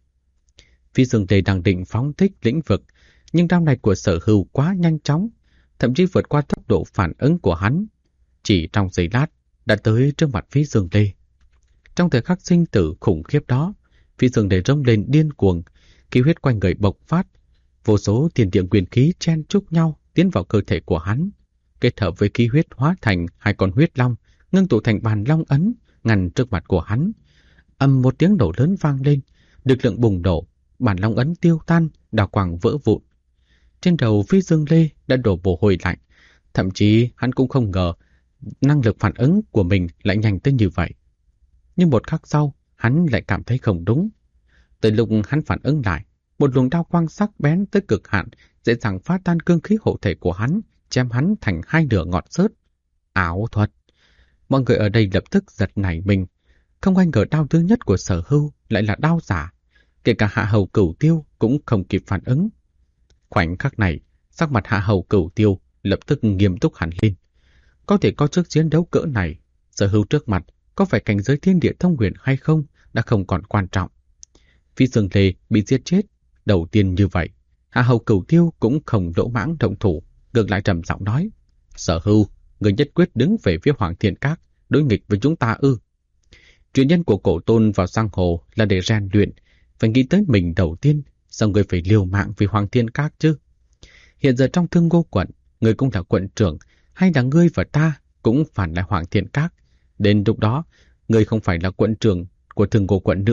Phí Xương Lê đang định phóng thích lĩnh vực, nhưng đao này của Sở Hưu quá nhanh chóng, thậm chí vượt qua tốc độ phản ứng của hắn. Chỉ trong giây lát, đã tới trước mặt Phí Xương Lê. Trong thời khắc sinh tử khủng khiếp đó, Phí Xương Lê rống lên điên cuồng, khí huyết quanh người bộc phát, vô số thiên địa quyền khí chen chúc nhau tiến vào cơ thể của hắn, kết hợp với khí huyết hóa thành hai con huyết long, ngưng tụ thành bàn long ấn ngăn trước mặt của hắn. Ầm một tiếng nổ lớn vang lên, lực lượng bùng nổ, bàn long ấn tiêu tan, đào quang vỡ vụn. Trên đầu Phí Xương Lê đã đổ mồ hôi lạnh, thậm chí hắn cũng không ngờ năng lực phản ứng của mình lại nhanh tới như vậy. Nhưng một khắc sau, hắn lại cảm thấy không đúng. Tới lúc hắn phản ứng lại, một luồng đao quang sắc bén tới cực hạn, dễ dàng phá tan cương khí hộ thể của hắn, chém hắn thành hai nửa ngọt xớt. Ảo thuật! Mọi người ở đây lập tức giật nảy mình. Không ai ngờ đao thứ nhất của Sở Hưu lại là đao giả. Kể cả Hạ Hầu Cửu Tiêu cũng không kịp phản ứng. Khoảnh khắc này, sắc mặt Hạ Hầu Cửu Tiêu lập tức nghiêm túc hẳn lên. Có thể có sức chiến đấu cỡ này, Sở Hưu trước mặt có phải cảnh giới Thiên Địa Thông Huyền hay không đã không còn quan trọng. Phí Xương Lê bị giết chết, đầu tiên như vậy, Hạ Hầu Cửu Tiêu cũng không lỗ mãng động thủ, ngược lại trầm giọng nói: Sở Hưu, người nhất quyết đứng về phía Hoàng Thiên Các, đối nghịch với chúng ta ư? Truyền nhân của cổ tôn vào giang hồ là để rèn luyện, phải nghĩ tới mình đầu tiên, sao người phải liều mạng vì Hoàng Thiên Các chứ? Hiện giờ trong Thương Ngô quận, người cũng là quận trưởng, hay là ngươi và ta cũng phản lại Hoàng Thiên Các? Đến lúc đó, người không phải là quận trưởng của Thương Ngô quận nữa,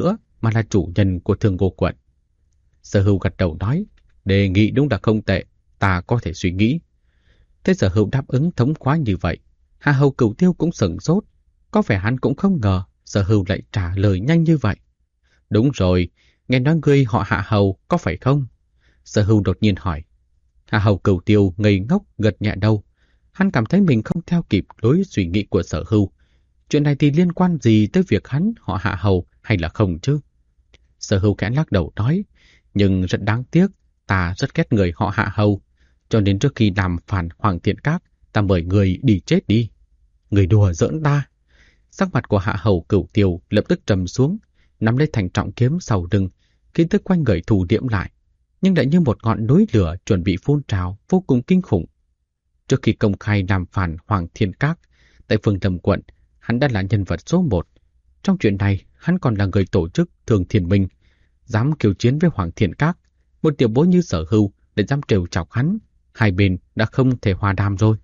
mà là chủ nhân của Thương Ngô quận. Sở Hưu gật đầu nói, đề nghị đúng là không tệ, ta có thể suy nghĩ. Thế Sở Hưu đáp ứng thống khoái như vậy, Hạ Hầu Cửu Tiêu cũng sửng sốt, có vẻ hắn cũng không ngờ Sở Hưu lại trả lời nhanh như vậy. Đúng rồi, nghe nói ngươi họ Hạ Hầu có phải không? Sở Hưu đột nhiên hỏi. Hạ Hầu Cửu Tiêu ngây ngốc gật nhẹ đầu. Hắn cảm thấy mình không theo kịp lối suy nghĩ của Sở Hưu. Chuyện này thì liên quan gì tới việc hắn họ Hạ Hầu hay là không chứ? Sở Hưu khẽ lắc đầu nói, nhưng rất đáng tiếc, ta rất ghét người họ Hạ Hầu, cho nên trước khi làm phản Hoàng Thiện Các, ta mời người đi chết đi. Người đùa giỡn ta. Sắc mặt của Hạ Hầu Cửu Tiêu lập tức trầm xuống, nắm lấy thành trọng kiếm sau lưng, khí tức quanh người thủ điểm lại, nhưng lại như một ngọn núi lửa chuẩn bị phun trào vô cùng kinh khủng. Trước khi công khai làm phản Hoàng Thiên Các, tại Phương Lâm quận, hắn đã là nhân vật số 1. Trong chuyện này, hắn còn là người tổ chức Thường Thiên Minh, dám kiêu chiến với Hoàng Thiên Các, một tiểu bối như Sở Hưu để dám trêu chọc hắn, hai bên đã không thể hòa đàm rồi.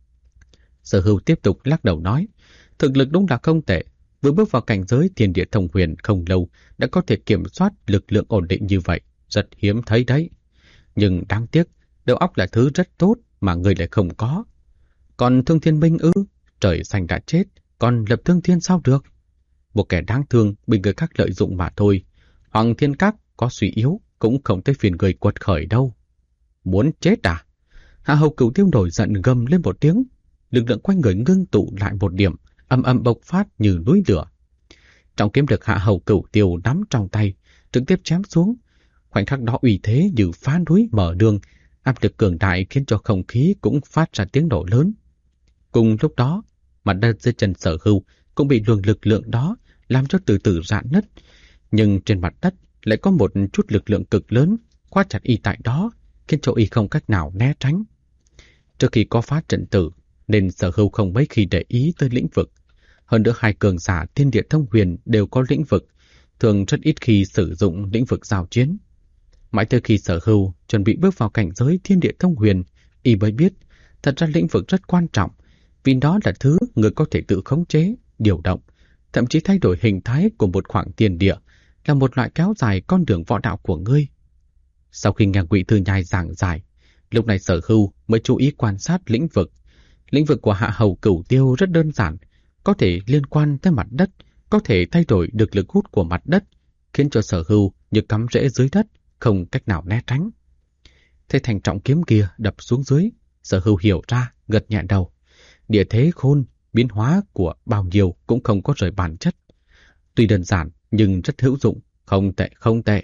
Sở Hưu tiếp tục lắc đầu nói, thực lực đúng là không tệ, vừa bước vào cảnh giới thiên địa thông huyền không lâu đã có thể kiểm soát lực lượng ổn định như vậy, rất hiếm thấy đấy. Nhưng đáng tiếc, đầu óc là thứ rất tốt mà người lại không có. Còn Thương Thiên Minh ư, trời xanh đã chết, còn lập Thương Thiên sao được? Một kẻ đáng thương bị người khác lợi dụng mà thôi. Hoàng Thiên Các có suy yếu cũng không tới phiền người quật khởi đâu. Muốn chết à? Hạ Hầu Cửu Tiêu nổi giận gầm lên một tiếng, lực lượng quanh người ngưng tụ lại một điểm, ầm ầm bộc phát như núi lửa. Trọng kiếm được Hạ Hầu Cửu Tiêu nắm trong tay, trực tiếp chém xuống. Khoảnh khắc đó uy thế như phá núi mở đường, áp lực cường đại khiến cho không khí cũng phát ra tiếng nổ lớn. Cùng lúc đó, mặt đất dưới chân Sở Hưu cũng bị luồng lực lượng đó làm cho từ từ rạn nứt, nhưng trên mặt đất lại có một chút lực lượng cực lớn khóa chặt y tại đó, khiến cho y không cách nào né tránh. Trước khi có phá trận tử, nên Sở Hưu không mấy khi để ý tới lĩnh vực. Hơn nữa hai cường giả thiên địa thông huyền đều có lĩnh vực, thường rất ít khi sử dụng lĩnh vực giao chiến. Mãi tới khi Sở Hưu chuẩn bị bước vào cảnh giới thiên địa thông huyền, y mới biết thật ra lĩnh vực rất quan trọng, vì đó là thứ người có thể tự khống chế, điều động, thậm chí thay đổi hình thái của một khoảng tiền địa, là một loại kéo dài con đường võ đạo của ngươi. Sau khi nghe Ngụy Thư Nhai giảng giải, lúc này Sở Hưu mới chú ý quan sát lĩnh vực. Lĩnh vực của Hạ Hầu Cửu Tiêu rất đơn giản, có thể liên quan tới mặt đất, có thể thay đổi được lực hút của mặt đất, khiến cho Sở Hưu như cắm rễ dưới đất, không cách nào né tránh. Thấy thành trọng kiếm kia đập xuống dưới, Sở Hưu hiểu ra, gật nhẹ đầu. Địa thế khôn, biến hóa của bao nhiêu cũng không có rời bản chất. Tuy đơn giản nhưng rất hữu dụng, không tệ không tệ.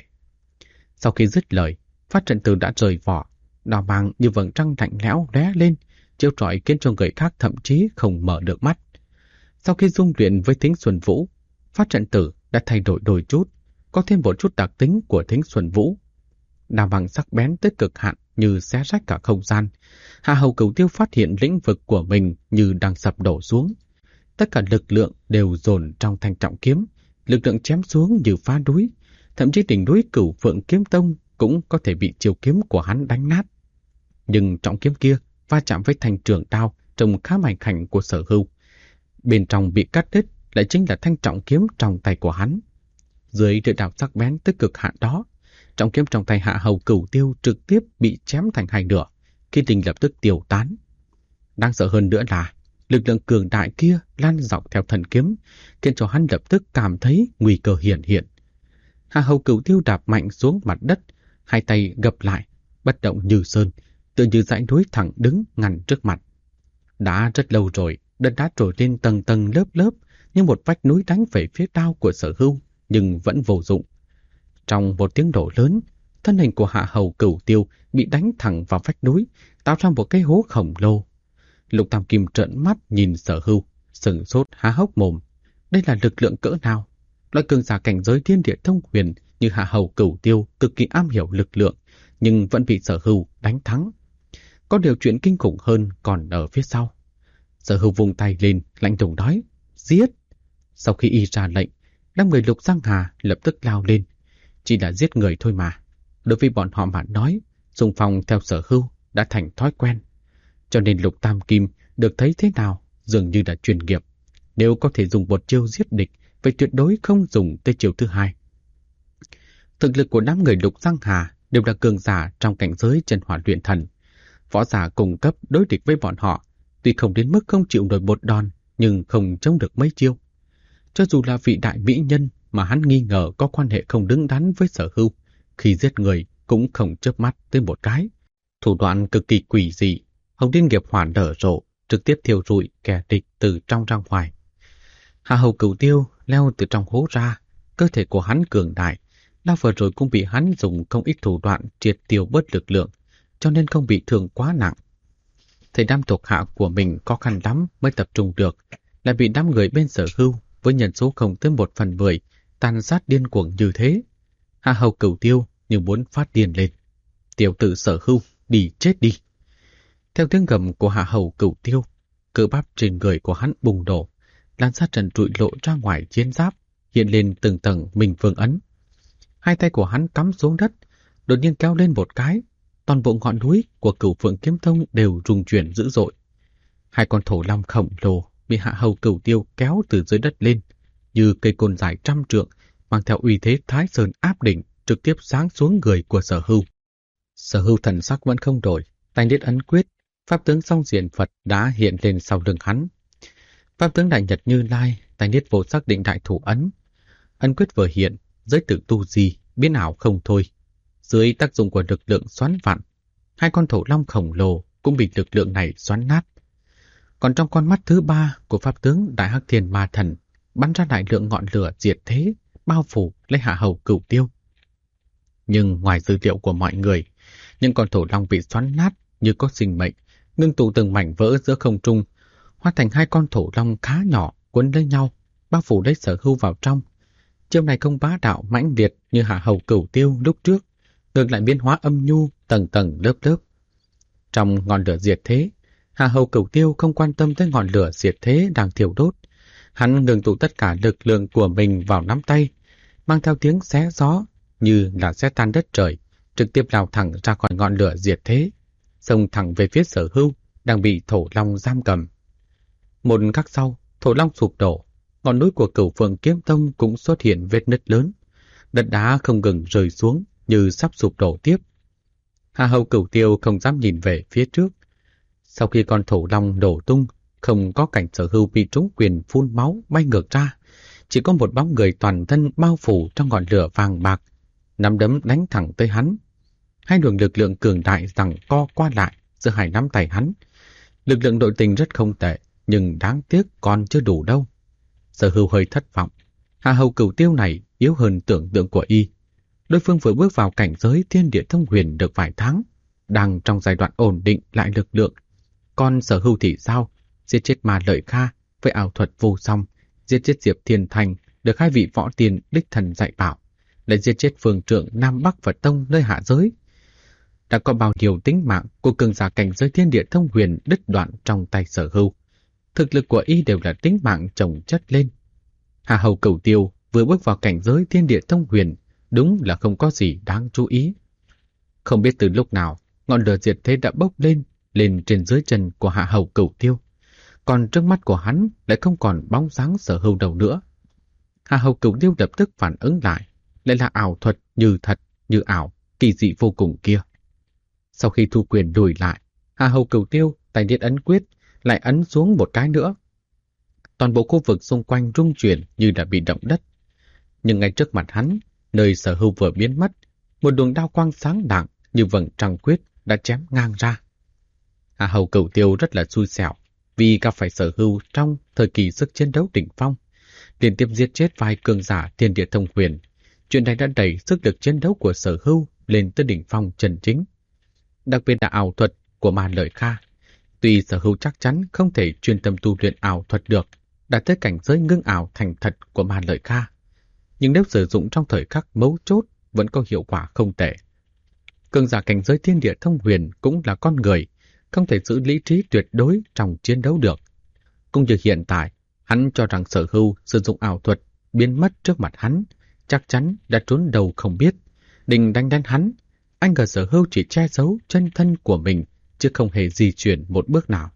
Sau khi dứt lời, phát trận từ đã rời vỏ, đào mang như vầng trăng lạnh lẽo lóe lên, chiếu rọi khiến cho người khác thậm chí không mở được mắt. Sau khi dung luyện với Thính Xuân Vũ, phát trận tử đã thay đổi đôi chút, có thêm một chút đặc tính của Thính Xuân Vũ. Đào bằng sắc bén tới cực hạn như xé rách cả không gian. Hạ Hầu Cửu Tiêu phát hiện lĩnh vực của mình như đang sập đổ xuống. Tất cả lực lượng đều dồn trong thanh trọng kiếm, lực lượng chém xuống như phá núi, thậm chí đỉnh núi Cửu Phượng Kiếm Tông cũng có thể bị chiêu kiếm của hắn đánh nát. Nhưng trọng kiếm kia va chạm với thanh trường đao trông khá mảnh khảnh của Sở Hưu. Bên trong bị cắt đứt lại chính là thanh trọng kiếm trong tay của hắn. Dưới lưỡi đao sắc bén tới cực hạn đó, trọng kiếm trong tay Hạ Hầu Cửu Tiêu trực tiếp bị chém thành hai nửa, khí linh lập tức tiêu tán. Đáng sợ hơn nữa là lực lượng cường đại kia lan dọc theo thần kiếm, khiến cho hắn lập tức cảm thấy nguy cơ hiện hiện. Hạ Hầu Cửu Tiêu đạp mạnh xuống mặt đất, hai tay gập lại, bất động như sơn, tựa như dãy núi thẳng đứng ngăn trước mặt. Đã rất lâu rồi, đất đá trồi lên tầng tầng lớp lớp như một vách núi đánh về phía đao của Sở Hưu, nhưng vẫn vô dụng. Trong một tiếng nổ lớn, thân hình của Hạ Hầu Cửu Tiêu bị đánh thẳng vào vách núi, tạo ra một cái hố khổng lồ. Lục Tam Kim trợn mắt nhìn Sở Hưu, sững sốt há hốc mồm. Đây là lực lượng cỡ nào? Loại cường giả cảnh giới thiên địa thông huyền như Hạ Hầu Cửu Tiêu cực kỳ am hiểu lực lượng, nhưng vẫn bị Sở Hưu đánh thắng. Có điều chuyện kinh khủng hơn còn ở phía sau. Sở Hưu vung tay lên, lạnh lùng nói: "Giết!" Sau khi y ra lệnh, đám người Lục Giang Hà lập tức lao lên. Chỉ là giết người thôi mà. Đối với bọn họ mà nói, xung phong theo Sở Hưu đã thành thói quen. Cho nên Lục Tam Kim được thấy thế nào dường như là chuyên nghiệp. Nếu có thể dùng một chiêu giết địch, vậy tuyệt đối không dùng tới chiêu thứ hai. Thực lực của đám người Lục Giang Hà đều là cường giả trong cảnh giới chân hỏa luyện thần. Võ giả cùng cấp đối địch với bọn họ, tuy không đến mức không chịu nổi một đòn, nhưng không chống được mấy chiêu. Cho dù là vị đại mỹ nhân mà hắn nghi ngờ có quan hệ không đứng đắn với Sở Hưu, khi giết người cũng không chớp mắt tới một cái. Thủ đoạn cực kỳ quỷ dị, Hồng Liên nghiệp hỏa nở rộ, trực tiếp thiêu rụi kẻ địch từ trong ra ngoài. Hạ Hầu Cửu Tiêu leo từ trong hố ra, cơ thể của hắn cường đại, đao vừa rồi cũng bị hắn dùng không ít thủ đoạn triệt tiêu bớt lực lượng, cho nên không bị thương quá nặng. Thấy đám thuộc hạ của mình khó khăn lắm mới tập trung được, lại bị đám người bên Sở Hưu với nhân số không tới 1/10 tàn sát điên cuồng như thế. Hạ Hầu Cửu Tiêu như muốn phát điên lên. Tiểu tử Sở Hưu, đi chết đi! Theo tiếng gầm của Hạ Hầu Cửu Tiêu, cơ bắp trên người của hắn bùng nổ, lan sát trần trụi lộ ra ngoài chiến giáp, hiện lên từng tầng minh vương ấn. Hai tay của hắn cắm xuống đất, đột nhiên kéo lên một cái, toàn bộ ngọn núi của Cửu Phượng Kiếm Tông đều rung chuyển dữ dội. Hai con thổ long khổng lồ bị Hạ Hầu Cửu Tiêu kéo từ dưới đất lên, như cây côn dài 100 trượng, mang theo uy thế Thái Sơn áp đỉnh, trực tiếp giáng xuống người của Sở Hưu. Sở Hưu thần sắc vẫn không đổi, tay niết ấn quyết, pháp tướng song diện Phật đã hiện lên sau lưng hắn. Pháp tướng Đại Nhật Như Lai, tay niết vô sắc định đại thủ ấn. Ấn quyết vừa hiện, giới tử tu di biến ảo không thôi. Dưới tác dụng của lực lượng xoắn vặn, hai con thổ long khổng lồ cũng bị lực lượng này xoắn nát. Còn trong con mắt thứ ba của pháp tướng Đại Hắc Thiên Ma Thần bắn ra đại lượng ngọn lửa diệt thế, bao phủ lấy Hạ Hầu Cửu Tiêu. Nhưng ngoài dữ liệu của mọi người, những con thổ long bị xoắn nát như có sinh mệnh, ngưng tụ từng mảnh vỡ giữa không trung, hóa thành hai con thổ long khá nhỏ quấn lấy nhau, bao phủ lấy Sở Hưu vào trong. Chiêu này không bá đạo mãnh liệt như Hạ Hầu Cửu Tiêu lúc trước, ngược lại biến hóa âm nhu tầng tầng lớp lớp. Trong ngọn lửa diệt thế, Hạ Hầu Cửu Tiêu không quan tâm tới ngọn lửa diệt thế đang thiêu đốt. Hắn ngừng tụ tất cả lực lượng của mình vào nắm tay, mang theo tiếng xé gió như là xé tan đất trời, trực tiếp lao thẳng ra khỏi ngọn lửa diệt thế, xông thẳng về phía Sở Hưu đang bị thổ long giam cầm. Một khắc sau, thổ long sụp đổ, ngọn núi của Cửu Phượng Kiếm Tông cũng xuất hiện vết nứt lớn, đất đá không ngừng rơi xuống như sắp sụp đổ tiếp. Hạ Hầu Cửu Tiêu không dám nhìn về phía trước. Sau khi con thổ long đổ tung, không có cảnh Sở Hưu bị trúng quyền phun máu bay ngược ra, chỉ có một bóng người toàn thân bao phủ trong ngọn lửa vàng bạc, nắm đấm đánh thẳng tới hắn. Hai luồng lực lượng cường đại giằng co qua lại giữa hai nắm tay hắn. Lực lượng nội tình rất không tệ, nhưng đáng tiếc còn chưa đủ đâu. Sở Hưu hơi thất vọng. Hạ Hầu Cửu Tiêu này yếu hơn tưởng tượng của y. Đối phương vừa bước vào cảnh giới thiên địa thông huyền được vài tháng, đang trong giai đoạn ổn định lại lực lượng. Còn Sở Hưu thì sao? Giết chết Ma Lợi Kha với ảo thuật vô song, giết chết Diệp Thiên Thành được hai vị võ tiên đích thần dạy bảo, lại giết chết phương trượng Nam Bắc Phật Tông nơi hạ giới. Đã có bao nhiêu tính mạng của cường giả cảnh giới thiên địa thông huyền đứt đoạn trong tay Sở Hưu. Thực lực của y đều là tính mạng chồng chất lên. Hạ Hầu Cửu Tiêu vừa bước vào cảnh giới thiên địa thông huyền, đúng là không có gì đáng chú ý. Không biết từ lúc nào, ngọn lửa diệt thế đã bốc lên trên dưới chân của Hạ Hầu Cửu Tiêu. Còn trước mắt của hắn lại không còn bóng dáng Sở Hưu đâu nữa. Hạ Hầu Cửu Tiêu lập tức phản ứng lại là ảo thuật như thật, như ảo, kỳ dị vô cùng kia. Sau khi thu quyền lùi lại, Hạ Hầu Cửu Tiêu tay niết ấn quyết lại ấn xuống một cái nữa. Toàn bộ khu vực xung quanh rung chuyển như đã bị động đất. Nhưng ngay trước mặt hắn, nơi Sở Hưu vừa biến mất, một luồng đao quang sáng đạng như vầng trăng quyết đã chém ngang ra. Hạ Hầu Cửu Tiêu rất là xui xẻo, vì gặp phải Sở Hưu trong thời kỳ sức chiến đấu đỉnh phong, liên tiếp giết chết vài cường giả thiên địa thông huyền. Chuyện này đã đẩy sức lực chiến đấu của Sở Hưu lên tới đỉnh phong chân chính. Đặc biệt là ảo thuật của Ma Lợi Kha. Tuy Sở Hưu chắc chắn không thể chuyên tâm tu luyện ảo thuật được, đạt tới cảnh giới ngưng ảo thành thật của Ma Lợi Kha, nhưng nếu sử dụng trong thời khắc mấu chốt vẫn có hiệu quả không tệ. Cường giả cảnh giới thiên địa thông huyền cũng là con người, không thể giữ lý trí tuyệt đối trong chiến đấu được. Cũng như hiện tại, hắn cho rằng Sở Hưu sử dụng ảo thuật biến mất trước mặt hắn, chắc chắn đã trốn đầu không biết, định đánh hắn. Anh ngờ Sở Hưu chỉ che giấu chân thân của mình, chứ không hề di chuyển một bước nào.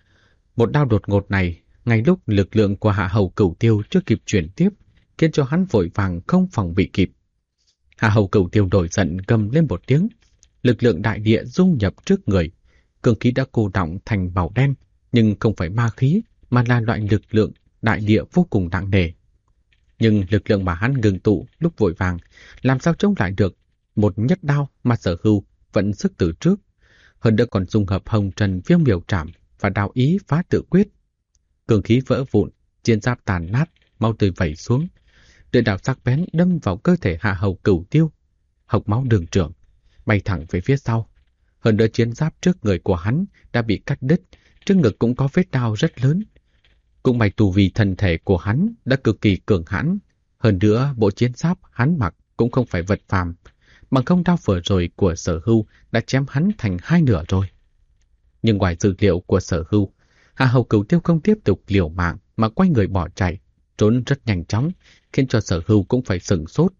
Một đao đột ngột này, ngay lúc lực lượng của Hạ Hầu Cửu Tiêu chưa kịp chuyển tiếp, khiến cho hắn vội vàng không phòng bị kịp. Hạ Hầu Cửu Tiêu nổi giận gầm lên một tiếng, lực lượng đại địa dung nhập trước người, cương khí đã cô đọng thành màu đen, nhưng không phải ma khí, mà là loại lực lượng đại địa vô cùng nặng nề. Nhưng lực lượng mà hắn ngừng tụ lúc vội vàng, làm sao chống lại được một nhất đao mà Sở Hưu vẫn sức từ trước, hơn nữa còn dung hợp hồng trần viêm miểu trảm và đao ý phá tự quyết. Cương khí vỡ vụn, chiến giáp tàn nát, máu tươi vẩy xuống. Lưỡi đao sắc bén đâm vào cơ thể Hạ Hầu Cửu Tiêu, hộc máu đường trưởng, bay thẳng về phía sau. Hơn nữa chiến giáp trước người của hắn đã bị cắt đứt, trước ngực cũng có vết đao rất lớn. Cũng may tu vi thân thể của hắn đã cực kỳ cường hãn, hơn nữa bộ chiến giáp hắn mặc cũng không phải vật phàm, bằng không đao vừa rồi của Sở Hưu đã chém hắn thành hai nửa rồi. Nhưng ngoài dữ liệu của Sở Hưu, Hạ Hầu Cửu Tiêu không tiếp tục liều mạng mà quay người bỏ chạy, trốn rất nhanh chóng, khiến cho Sở Hưu cũng phải sửng sốt.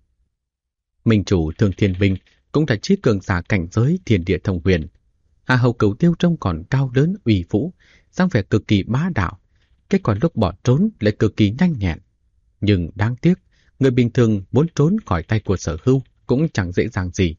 Minh chủ Thương Thiên Binh cũng là trí cường giả cảnh giới thiên địa thông huyền. Hạ Hầu Cửu Tiêu trông còn cao lớn uy vũ, dáng vẻ cực kỳ bá đạo, kết quả lúc bỏ trốn lại cực kỳ nhanh nhẹn. Nhưng đáng tiếc, người bình thường muốn trốn khỏi tay của Sở Hưu cũng chẳng dễ dàng gì.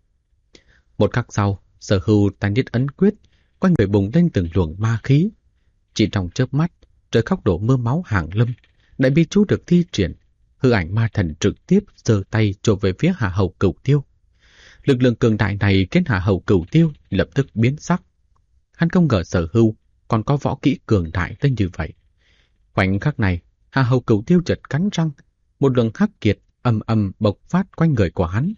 Một khắc sau, Sở Hưu tay niết ấn quyết, quanh người bùng lên từng luồng ma khí. Chỉ trong chớp mắt, trời khóc đổ mưa máu hàng lâm, đại bi chú được thi triển, hư ảnh ma thần trực tiếp giơ tay chộp về phía Hạ Hầu Cửu Tiêu. Lực lượng cường đại này khiến Hạ Hầu Cửu Tiêu lập tức biến sắc. Hắn không ngờ Sở Hưu còn có võ kỹ cường đại tới như vậy. Khoảnh khắc này, Hạ Hầu Cửu Tiêu chợt cắn răng, một luồng hắc kiệt ầm ầm bộc phát quanh người của hắn.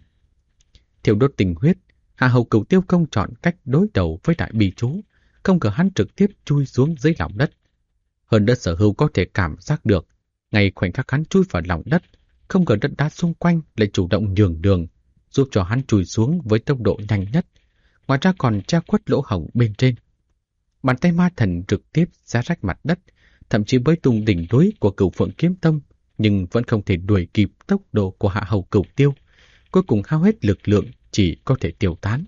Thiêu đốt tình huyết, Hạ Hầu Cửu Tiêu không chọn cách đối đầu với đại bi chú, không ngờ hắn trực tiếp chui xuống dưới lòng đất. Hơn nữa Sở Hưu có thể cảm giác được, ngay khoảnh khắc hắn chui vào lòng đất, không ngờ đất đá xung quanh lại chủ động nhường đường, giúp cho hắn chui xuống với tốc độ nhanh nhất, ngoài ra còn che khuất lỗ hổng bên trên. Bàn tay ma thần trực tiếp xé rách mặt đất, thậm chí bới tung đỉnh núi của Cửu Phượng Kiếm Tông, nhưng vẫn không thể đuổi kịp tốc độ của Hạ Hầu Cửu Tiêu. Cuối cùng hao hết lực lượng, chỉ có thể tiêu tán.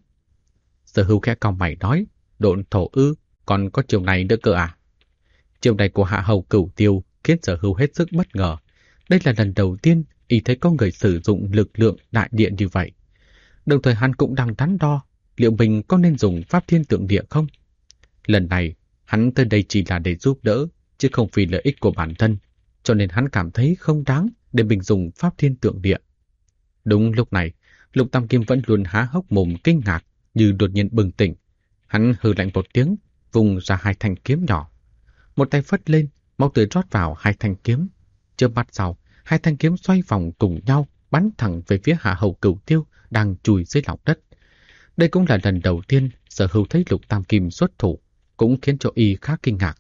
Sở Hưu khẽ cau mày nói, Độn thổ ư, còn có chiều này nữa cơ à? Chiều này của Hạ Hầu Cửu Tiêu khiến Sở Hưu hết sức bất ngờ. Đây là lần đầu tiên y thấy có người sử dụng lực lượng đại địa như vậy. Đồng thời hắn cũng đang đắn đo liệu mình có nên dùng Pháp Thiên Tượng Địa không. Lần này, hắn tới đây chỉ là để giúp đỡ, chứ không vì lợi ích của bản thân, cho nên hắn cảm thấy không đáng để mình dùng Pháp Thiên Tượng Địa. Đúng lúc này, Lục Tam Kim vẫn luôn há hốc mồm kinh ngạc, như đột nhiên bừng tỉnh. Hắn hừ lạnh một tiếng, vùng ra hai thanh kiếm nhỏ. Một tay phất lên, máu tươi rót vào hai thanh kiếm. Chớp mắt sau, hai thanh kiếm xoay vòng cùng nhau, bắn thẳng về phía Hạ Hầu Cửu Tiêu đang chùi dưới lòng đất. Đây cũng là lần đầu tiên Sở Hưu thấy Lục Tam Kim xuất thủ, cũng khiến cho y khá kinh ngạc.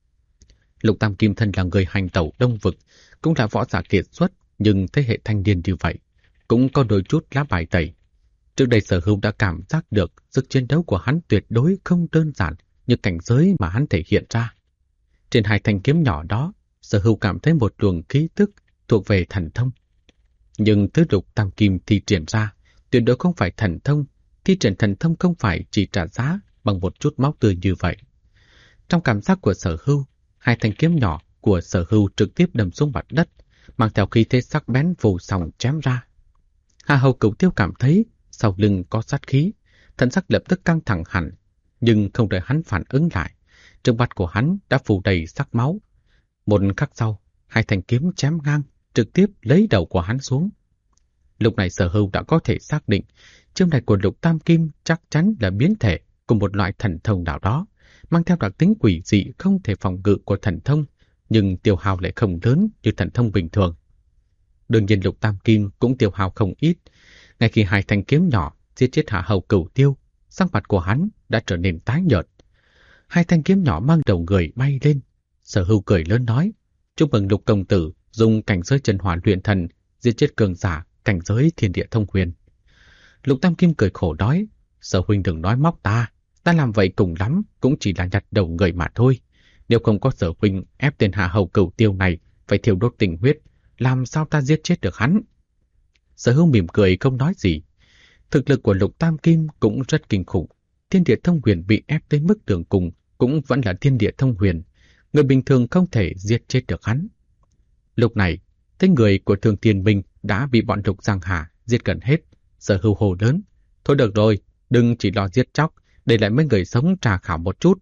Lục Tam Kim thân là người hành tẩu Đông Vực, cũng là võ giả kiệt xuất, nhưng thế hệ thanh niên như vậy, cũng có đôi chút lá bài tẩy. Trước đây Sở Hưu đã cảm giác được sức chiến đấu của hắn tuyệt đối không đơn giản như cảnh giới mà hắn thể hiện ra. Trên hai thanh kiếm nhỏ đó, Sở Hưu cảm thấy một luồng khí tức thuộc về thần thông. Nhưng thứ Lục Tam Kim thi triển ra, tuyệt đối không phải thần thông, thi triển thần thông không phải chỉ trả giá bằng một chút máu tươi như vậy. Trong cảm giác của Sở Hưu, hai thanh kiếm nhỏ của Sở Hưu trực tiếp đâm xuống mặt đất, mang theo khí thế sắc bén vô song chém ra. Hạ Hầu Cửu Tiêu cảm thấy sau lưng có sát khí, thần sắc lập tức căng thẳng hẳn, nhưng không đợi hắn phản ứng lại, trước mặt của hắn đã phủ đầy sắc máu. Một khắc sau, hai thanh kiếm chém ngang, trực tiếp lấy đầu của hắn xuống. Lúc này Sở Hưu đã có thể xác định, chiêu này của Lục Tam Kim chắc chắn là biến thể của một loại thần thông nào đó, mang theo đặc tính quỷ dị không thể phòng ngự của thần thông, nhưng tiêu hao lại không lớn như thần thông bình thường. Đương nhiên Lục Tam Kim cũng tiêu hao không ít. Ngay khi hai thanh kiếm nhỏ giết chết Hạ Hầu Cửu Tiêu, sắc mặt của hắn đã trở nên tái nhợt. Hai thanh kiếm nhỏ mang đầu người bay lên. Sở Hưu cười lớn nói, chúc mừng Lục công tử dùng cảnh giới chân hỏa luyện thần giết chết cường giả cảnh giới thiên địa thông huyền. Lục Tam Kim cười khổ nói, Sở huynh đừng nói móc ta làm vậy cùng lắm cũng chỉ là nhặt đầu người mà thôi. Nếu không có Sở huynh ép tên Hạ Hầu Cửu Tiêu này phải thiêu đốt tình huyết, làm sao ta giết chết được hắn? Sở Hưu mỉm cười không nói gì. Thực lực của Lục Tam Kim cũng rất kinh khủng. Thiên địa thông huyền bị ép đến mức đường cùng cũng vẫn là thiên địa thông huyền. Người bình thường không thể giết chết được hắn. Lúc này, thấy người của Thương Thiên Binh đã bị bọn Lục Giang Hà giết gần hết. Sở Hưu hồ lớn. Thôi được rồi, đừng chỉ lo giết chóc, để lại mấy người sống trà khảo một chút.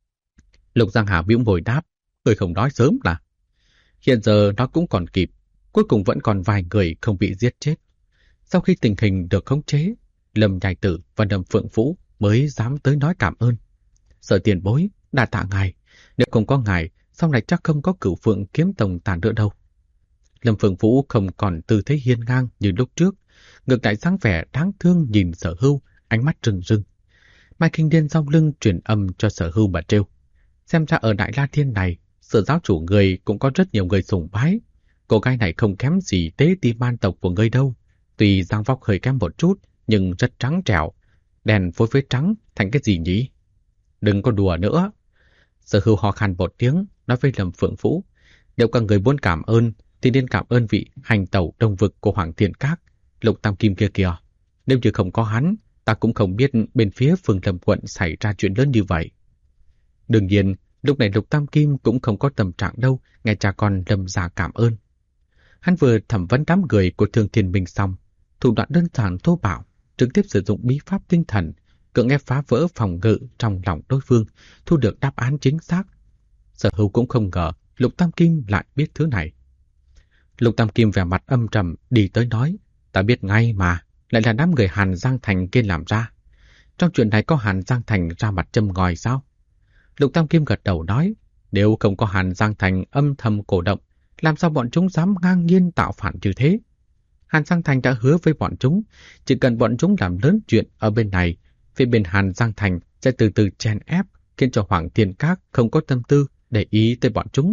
Lục Giang Hà bĩu môi đáp, người không nói sớm là. Hiện giờ nó cũng còn kịp, cuối cùng vẫn còn vài người không bị giết chết. Sau khi tình hình được khống chế, Lâm Nhai Tử và Lâm Phượng Vũ mới dám tới nói cảm ơn. Sở tiền bối, đa tạ ngài, nếu không có ngài, sau này chắc không có Cửu Phượng Kiếm Tông tàn nữa đâu. Lâm Phượng Vũ không còn tư thế hiên ngang như lúc trước, ngược lại dáng vẻ đáng thương nhìn Sở Hưu, ánh mắt rưng rưng. Mai Kinh Điên sau lưng truyền âm cho Sở Hưu mà trêu. Xem ra ở Đại La Thiên này, Sở giáo chủ người cũng có rất nhiều người sùng bái. Cô gái này không kém gì tế ti man tộc của ngươi đâu. Tuy dáng vóc hơi kém một chút, nhưng rất trắng trẻo. Đèn phối với trắng thành cái gì nhỉ? Đừng có đùa nữa. Sở Hưu ho khan một tiếng, nói với Lâm Phượng Vũ. Nếu các người muốn cảm ơn, thì nên cảm ơn vị hành tẩu đông vực của Hoàng Thiên Các, Lục Tam Kim kia kìa. Nếu như không có hắn, ta cũng không biết bên phía Phương Lâm quận xảy ra chuyện lớn như vậy. Đương nhiên, lúc này Lục Tam Kim cũng không có tâm trạng đâu, nghe cha con Lâm già cảm ơn. Hắn vừa thẩm vấn đám người của Thương Thiên Minh xong, thủ đoạn đơn giản thô bạo, trực tiếp sử dụng bí pháp tinh thần, cưỡng ép phá vỡ phòng ngự trong lòng đối phương, thu được đáp án chính xác. Sở Hưu cũng không ngờ Lục Tam Kim lại biết thứ này. Lục Tam Kim vẻ mặt âm trầm đi tới nói, ta biết ngay mà, lại là đám người Hàn Giang Thành kia làm ra. Trong chuyện này có Hàn Giang Thành ra mặt châm ngòi sao? Lục Tam Kim gật đầu nói, nếu không có Hàn Giang Thành âm thầm cổ động, làm sao bọn chúng dám ngang nhiên tạo phản như thế? Hàn Giang Thành đã hứa với bọn chúng, chỉ cần bọn chúng làm lớn chuyện ở bên này, phía bên Hàn Giang Thành sẽ từ từ chèn ép, khiến cho Hoàng Thiên Các không có tâm tư để ý tới bọn chúng.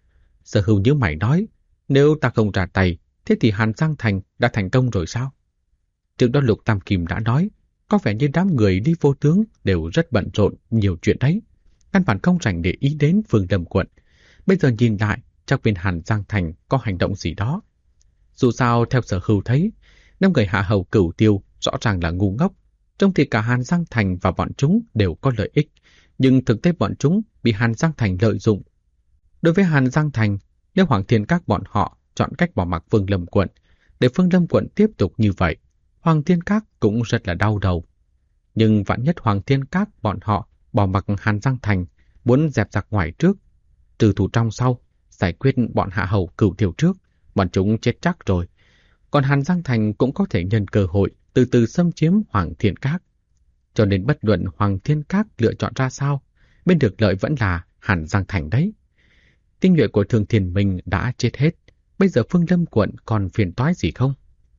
Sở Hưu nhíu mày nói, nếu ta không ra tay, thế thì Hàn Giang Thành đã thành công rồi sao? Trước đó Lục Tam Kim đã nói, có vẻ như đám người đi vô tướng đều rất bận rộn nhiều chuyện đấy. Căn bản không rảnh để ý đến Phương Lâm quận. Bây giờ nhìn lại, chắc bên Hàn Giang Thành có hành động gì đó. Dù sao, theo Sở Hưu thấy, đám người hạ hầu Cửu Tiêu rõ ràng là ngu ngốc. Trong thì cả Hàn Giang Thành và bọn chúng đều có lợi ích, nhưng thực tế bọn chúng bị Hàn Giang Thành lợi dụng. Đối với Hàn Giang Thành, nếu Hoàng Thiên Các bọn họ chọn cách bỏ mặc Phương Lâm quận, để Phương Lâm quận tiếp tục như vậy, Hoàng Thiên Các cũng rất là đau đầu. Nhưng vạn nhất Hoàng Thiên Các bọn họ bỏ mặc Hàn Giang Thành, muốn dẹp giặc ngoài trước, trừ thủ trong sau, giải quyết bọn hạ hầu Cửu Tiêu trước, bọn chúng chết chắc rồi. Còn Hàn Giang Thành cũng có thể nhân cơ hội từ từ xâm chiếm Hoàng Thiên Các. Cho nên bất luận Hoàng Thiên Các lựa chọn ra sao, bên được lợi vẫn là Hàn Giang Thành đấy. Tinh nhuệ của Thương Thiên Minh đã chết hết, bây giờ Phương Lâm quận còn phiền toái gì không?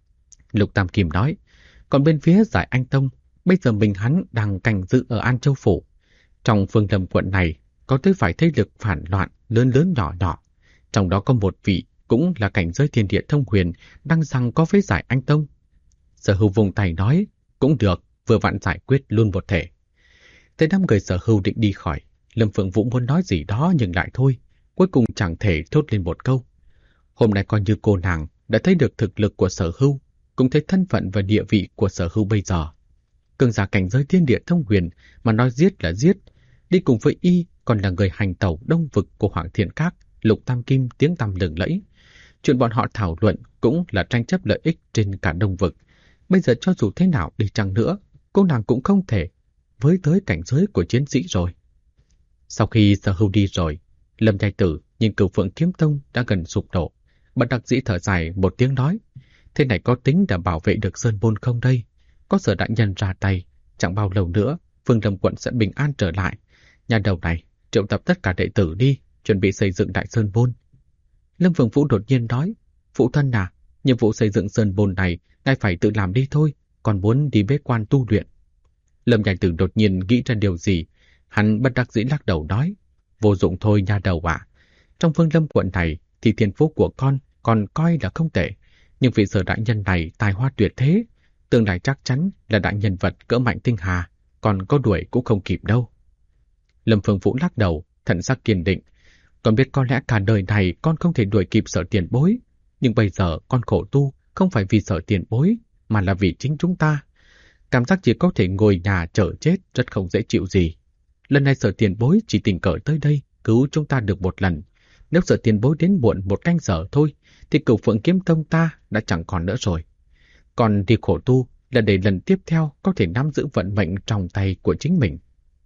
Lục Tam Kim nói, còn bên phía Giải Anh Tông, bây giờ mình hắn đang canh giữ ở An Châu Phủ. Trong Phương Lâm quận này, có tới vài thế lực phản loạn lớn lớn nhỏ nhỏ. Trong đó có một vị cũng là cảnh giới thiên địa thông huyền đang giằng có với Giải Anh Tông. Sở Hưu vùng tay nói, cũng được, vừa vặn giải quyết luôn một thể. Thế đám người Sở Hưu định đi khỏi, Lâm Phượng Vũ muốn nói gì đó nhưng lại thôi, cuối cùng chẳng thể thốt lên một câu. Hôm nay coi như cô nàng đã thấy được thực lực của Sở Hưu, cũng thấy thân phận và địa vị của Sở Hưu bây giờ. Cường giả cảnh giới thiên địa thông huyền mà nói giết là giết, đi cùng với y còn là người hành tẩu đông vực của Hoàng Thiên Các, Lục Tam Kim tiếng tăm lừng lẫy. Chuyện bọn họ thảo luận cũng là tranh chấp lợi ích trên cả đông vực. Bây giờ cho dù thế nào đi chăng nữa, cô nàng cũng không thể với tới cảnh giới của chiến sĩ rồi. Sau khi Sở Hưu đi rồi, Lâm Nhai Tử nhìn Cửu Phượng Kiếm Tông đã gần sụp đổ, bất đắc dĩ thở dài một tiếng nói, thế này có tính đã bảo vệ được Sơn Môn không đây? Có Sở đại nhân ra tay, chẳng bao lâu nữa Phương Lâm quận sẽ bình an trở lại. Nhà đầu này triệu tập tất cả đệ tử đi, chuẩn bị xây dựng Đại Sơn Môn. Lâm Phượng Vũ đột nhiên nói, phụ thân à, nhiệm vụ xây dựng Sơn Môn này ngài phải tự làm đi thôi, còn muốn đi bế quan tu luyện. Lâm Nhai Tử đột nhiên nghĩ ra điều gì, hắn bất đắc dĩ lắc đầu nói, vô dụng thôi nha đầu ạ. Trong Phương Lâm quận này thì thiên phú của con còn coi là không tệ, nhưng vị Sở đại nhân này tài hoa tuyệt thế, tương lai chắc chắn là đại nhân vật cỡ mạnh tinh hà, còn có đuổi cũng không kịp đâu. Lâm Phương Vũ lắc đầu, thần sắc kiên định, con biết có lẽ cả đời này con không thể đuổi kịp Sở tiền bối, nhưng bây giờ con khổ tu không phải vì Sở tiền bối, mà là vì chính chúng ta. Cảm giác chỉ có thể ngồi nhà chờ chết rất không dễ chịu gì. Lần này Sở tiền bối chỉ tình cờ tới đây cứu chúng ta được một lần. Nếu Sở tiền bối đến muộn một canh giờ thôi, thì Cửu Phượng Kiếm Tông ta đã chẳng còn nữa rồi. Còn đi khổ tu là để lần tiếp theo có thể nắm giữ vận mệnh trong tay của chính mình.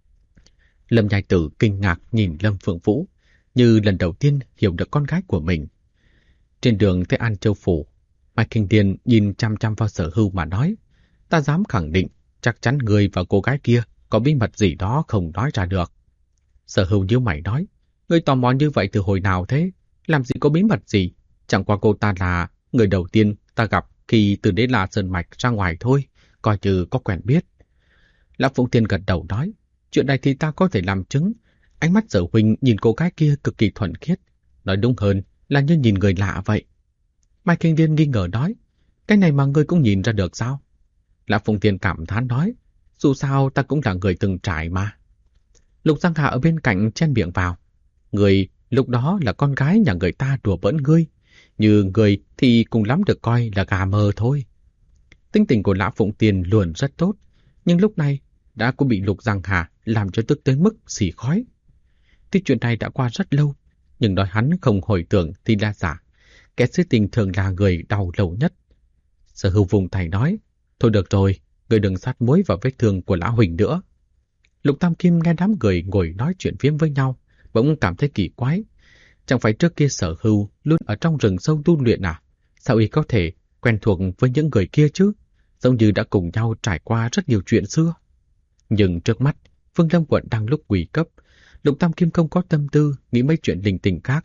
Lâm Nhai Tử kinh ngạc nhìn Lâm Phượng Vũ, như lần đầu tiên hiểu được con gái của mình. Trên đường tới An Châu Phủ, Mai Kinh Điền nhìn chăm chăm vào Sở Hưu mà nói, ta dám khẳng định chắc chắn người và cô gái kia có bí mật gì đó không nói ra được. Sở Hưu nhíu mày nói, ngươi tò mò như vậy từ hồi nào thế? Làm gì có bí mật gì? Chẳng qua cô ta là người đầu tiên ta gặp khi từ Đế La Sơn Mạch ra ngoài thôi, coi như có quen biết. Lão Phụng Tiên gật đầu nói, chuyện này thì ta có thể làm chứng. Ánh mắt Sở huynh nhìn cô gái kia cực kỳ thuần khiết, nói đúng hơn là như nhìn người lạ vậy. Mai Kinh Điên nghi ngờ nói, cái này mà ngươi cũng nhìn ra được sao? Lão Phụng Tiên cảm thán nói, dù sao ta cũng là người từng trải mà. Lục Giang Hà ở bên cạnh chen miệng vào, người lúc đó là con gái nhà người ta đùa bỡn ngươi, như người thì cũng lắm được coi là gà mờ thôi. Tính tình của Lão Phụng Tiên luôn rất tốt, nhưng lúc này đã cũng bị Lục Giang Hà làm cho tức tới mức xì khói. Tuy chuyện này đã qua rất lâu, nhưng nói hắn không hồi tưởng thì là giả. Kẻ si tình thường là người đau lâu nhất. Sở Hưu vùng tay nói, thôi được rồi, người đừng sát muối vào vết thương của Lão Huỳnh nữa. Lục Tam Kim nghe đám người ngồi nói chuyện phiếm với nhau, bỗng cảm thấy kỳ quái. Chẳng phải trước kia Sở Hưu luôn ở trong rừng sâu tu luyện à? Sao y có thể quen thuộc với những người kia chứ? Giống như đã cùng nhau trải qua rất nhiều chuyện xưa. Nhưng trước mắt, Phương Lâm Quận đang lúc nguy cấp, Lục Tam Kim không có tâm tư nghĩ mấy chuyện linh tinh khác.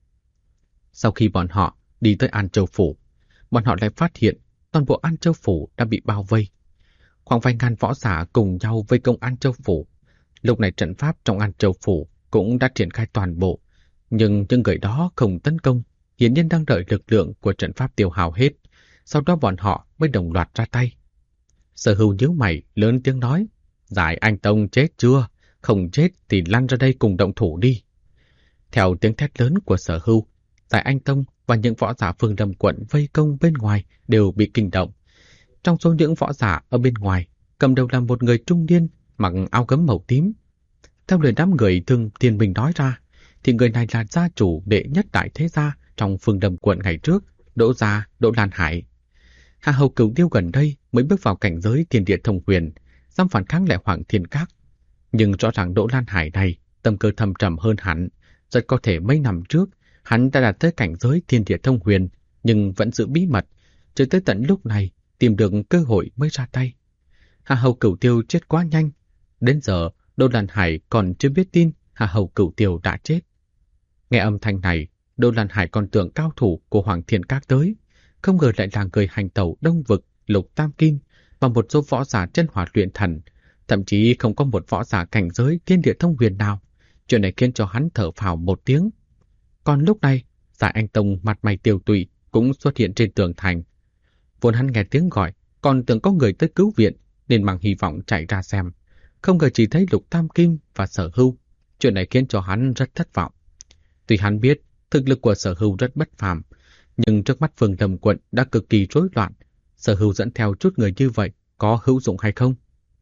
Sau khi bọn họ đi tới An Châu Phủ, bọn họ lại phát hiện toàn bộ An Châu Phủ đã bị bao vây. Khoảng vài ngàn võ giả cùng nhau vây công An Châu Phủ. Lúc này trận pháp trong An Châu Phủ cũng đã triển khai toàn bộ, nhưng những người đó không tấn công, hiển nhiên đang đợi lực lượng của trận pháp tiêu hao hết, sau đó bọn họ mới đồng loạt ra tay. Sở Hưu nhíu mày lớn tiếng nói, Giải Anh Tông chết chưa? Không chết thì lăn ra đây cùng động thủ đi. Theo tiếng thét lớn của Sở Hưu, Giải Anh Tông và những võ giả Phương Lâm Quận vây công bên ngoài đều bị kinh động. Trong số những võ giả ở bên ngoài, cầm đầu là một người trung niên mặc áo gấm màu tím. Theo lời đám người Thương Thiên Minh nói ra, thì người này là gia chủ đệ nhất đại thế gia trong Phương Lâm Quận ngày trước, Đỗ Gia, Đỗ Lan Hải. Hạ Hầu Cửu Tiêu gần đây mới bước vào cảnh giới thiên địa thông huyền, dám phản kháng lại Hoàng Thiên Các. Nhưng rõ ràng Đỗ Lan Hải này tâm cơ thâm trầm hơn hẳn, rất có thể mấy năm trước hắn đã đạt tới cảnh giới thiên địa thông huyền, nhưng vẫn giữ bí mật, cho tới tận lúc này tìm được cơ hội mới ra tay. Hạ Hầu Cửu Tiêu chết quá nhanh, đến giờ Đỗ Lan Hải còn chưa biết tin Hạ Hầu Cửu Tiêu đã chết. Nghe âm thanh này, Đỗ Lan Hải còn tưởng cao thủ của Hoàng Thiên Các tới, không ngờ lại là người hành tẩu Đông Vực, Lục Tam Kim và một số võ giả chân hỏa luyện thần, thậm chí không có một võ giả cảnh giới thiên địa thông huyền nào. Chuyện này khiến cho hắn thở phào một tiếng. Còn lúc này, Giải Anh Tông mặt mày tiêu tụy cũng xuất hiện trên tường thành. Vốn hắn nghe tiếng gọi, còn tưởng có người tới cứu viện, nên mang hy vọng chạy ra xem. Không ngờ chỉ thấy Lục Tam Kim và Sở Hưu. Chuyện này khiến cho hắn rất thất vọng. Tuy hắn biết thực lực của Sở Hưu rất bất phàm, nhưng trước mắt Phương Lâm Quận đã cực kỳ rối loạn. Sở Hưu dẫn theo chút người như vậy có hữu dụng hay không?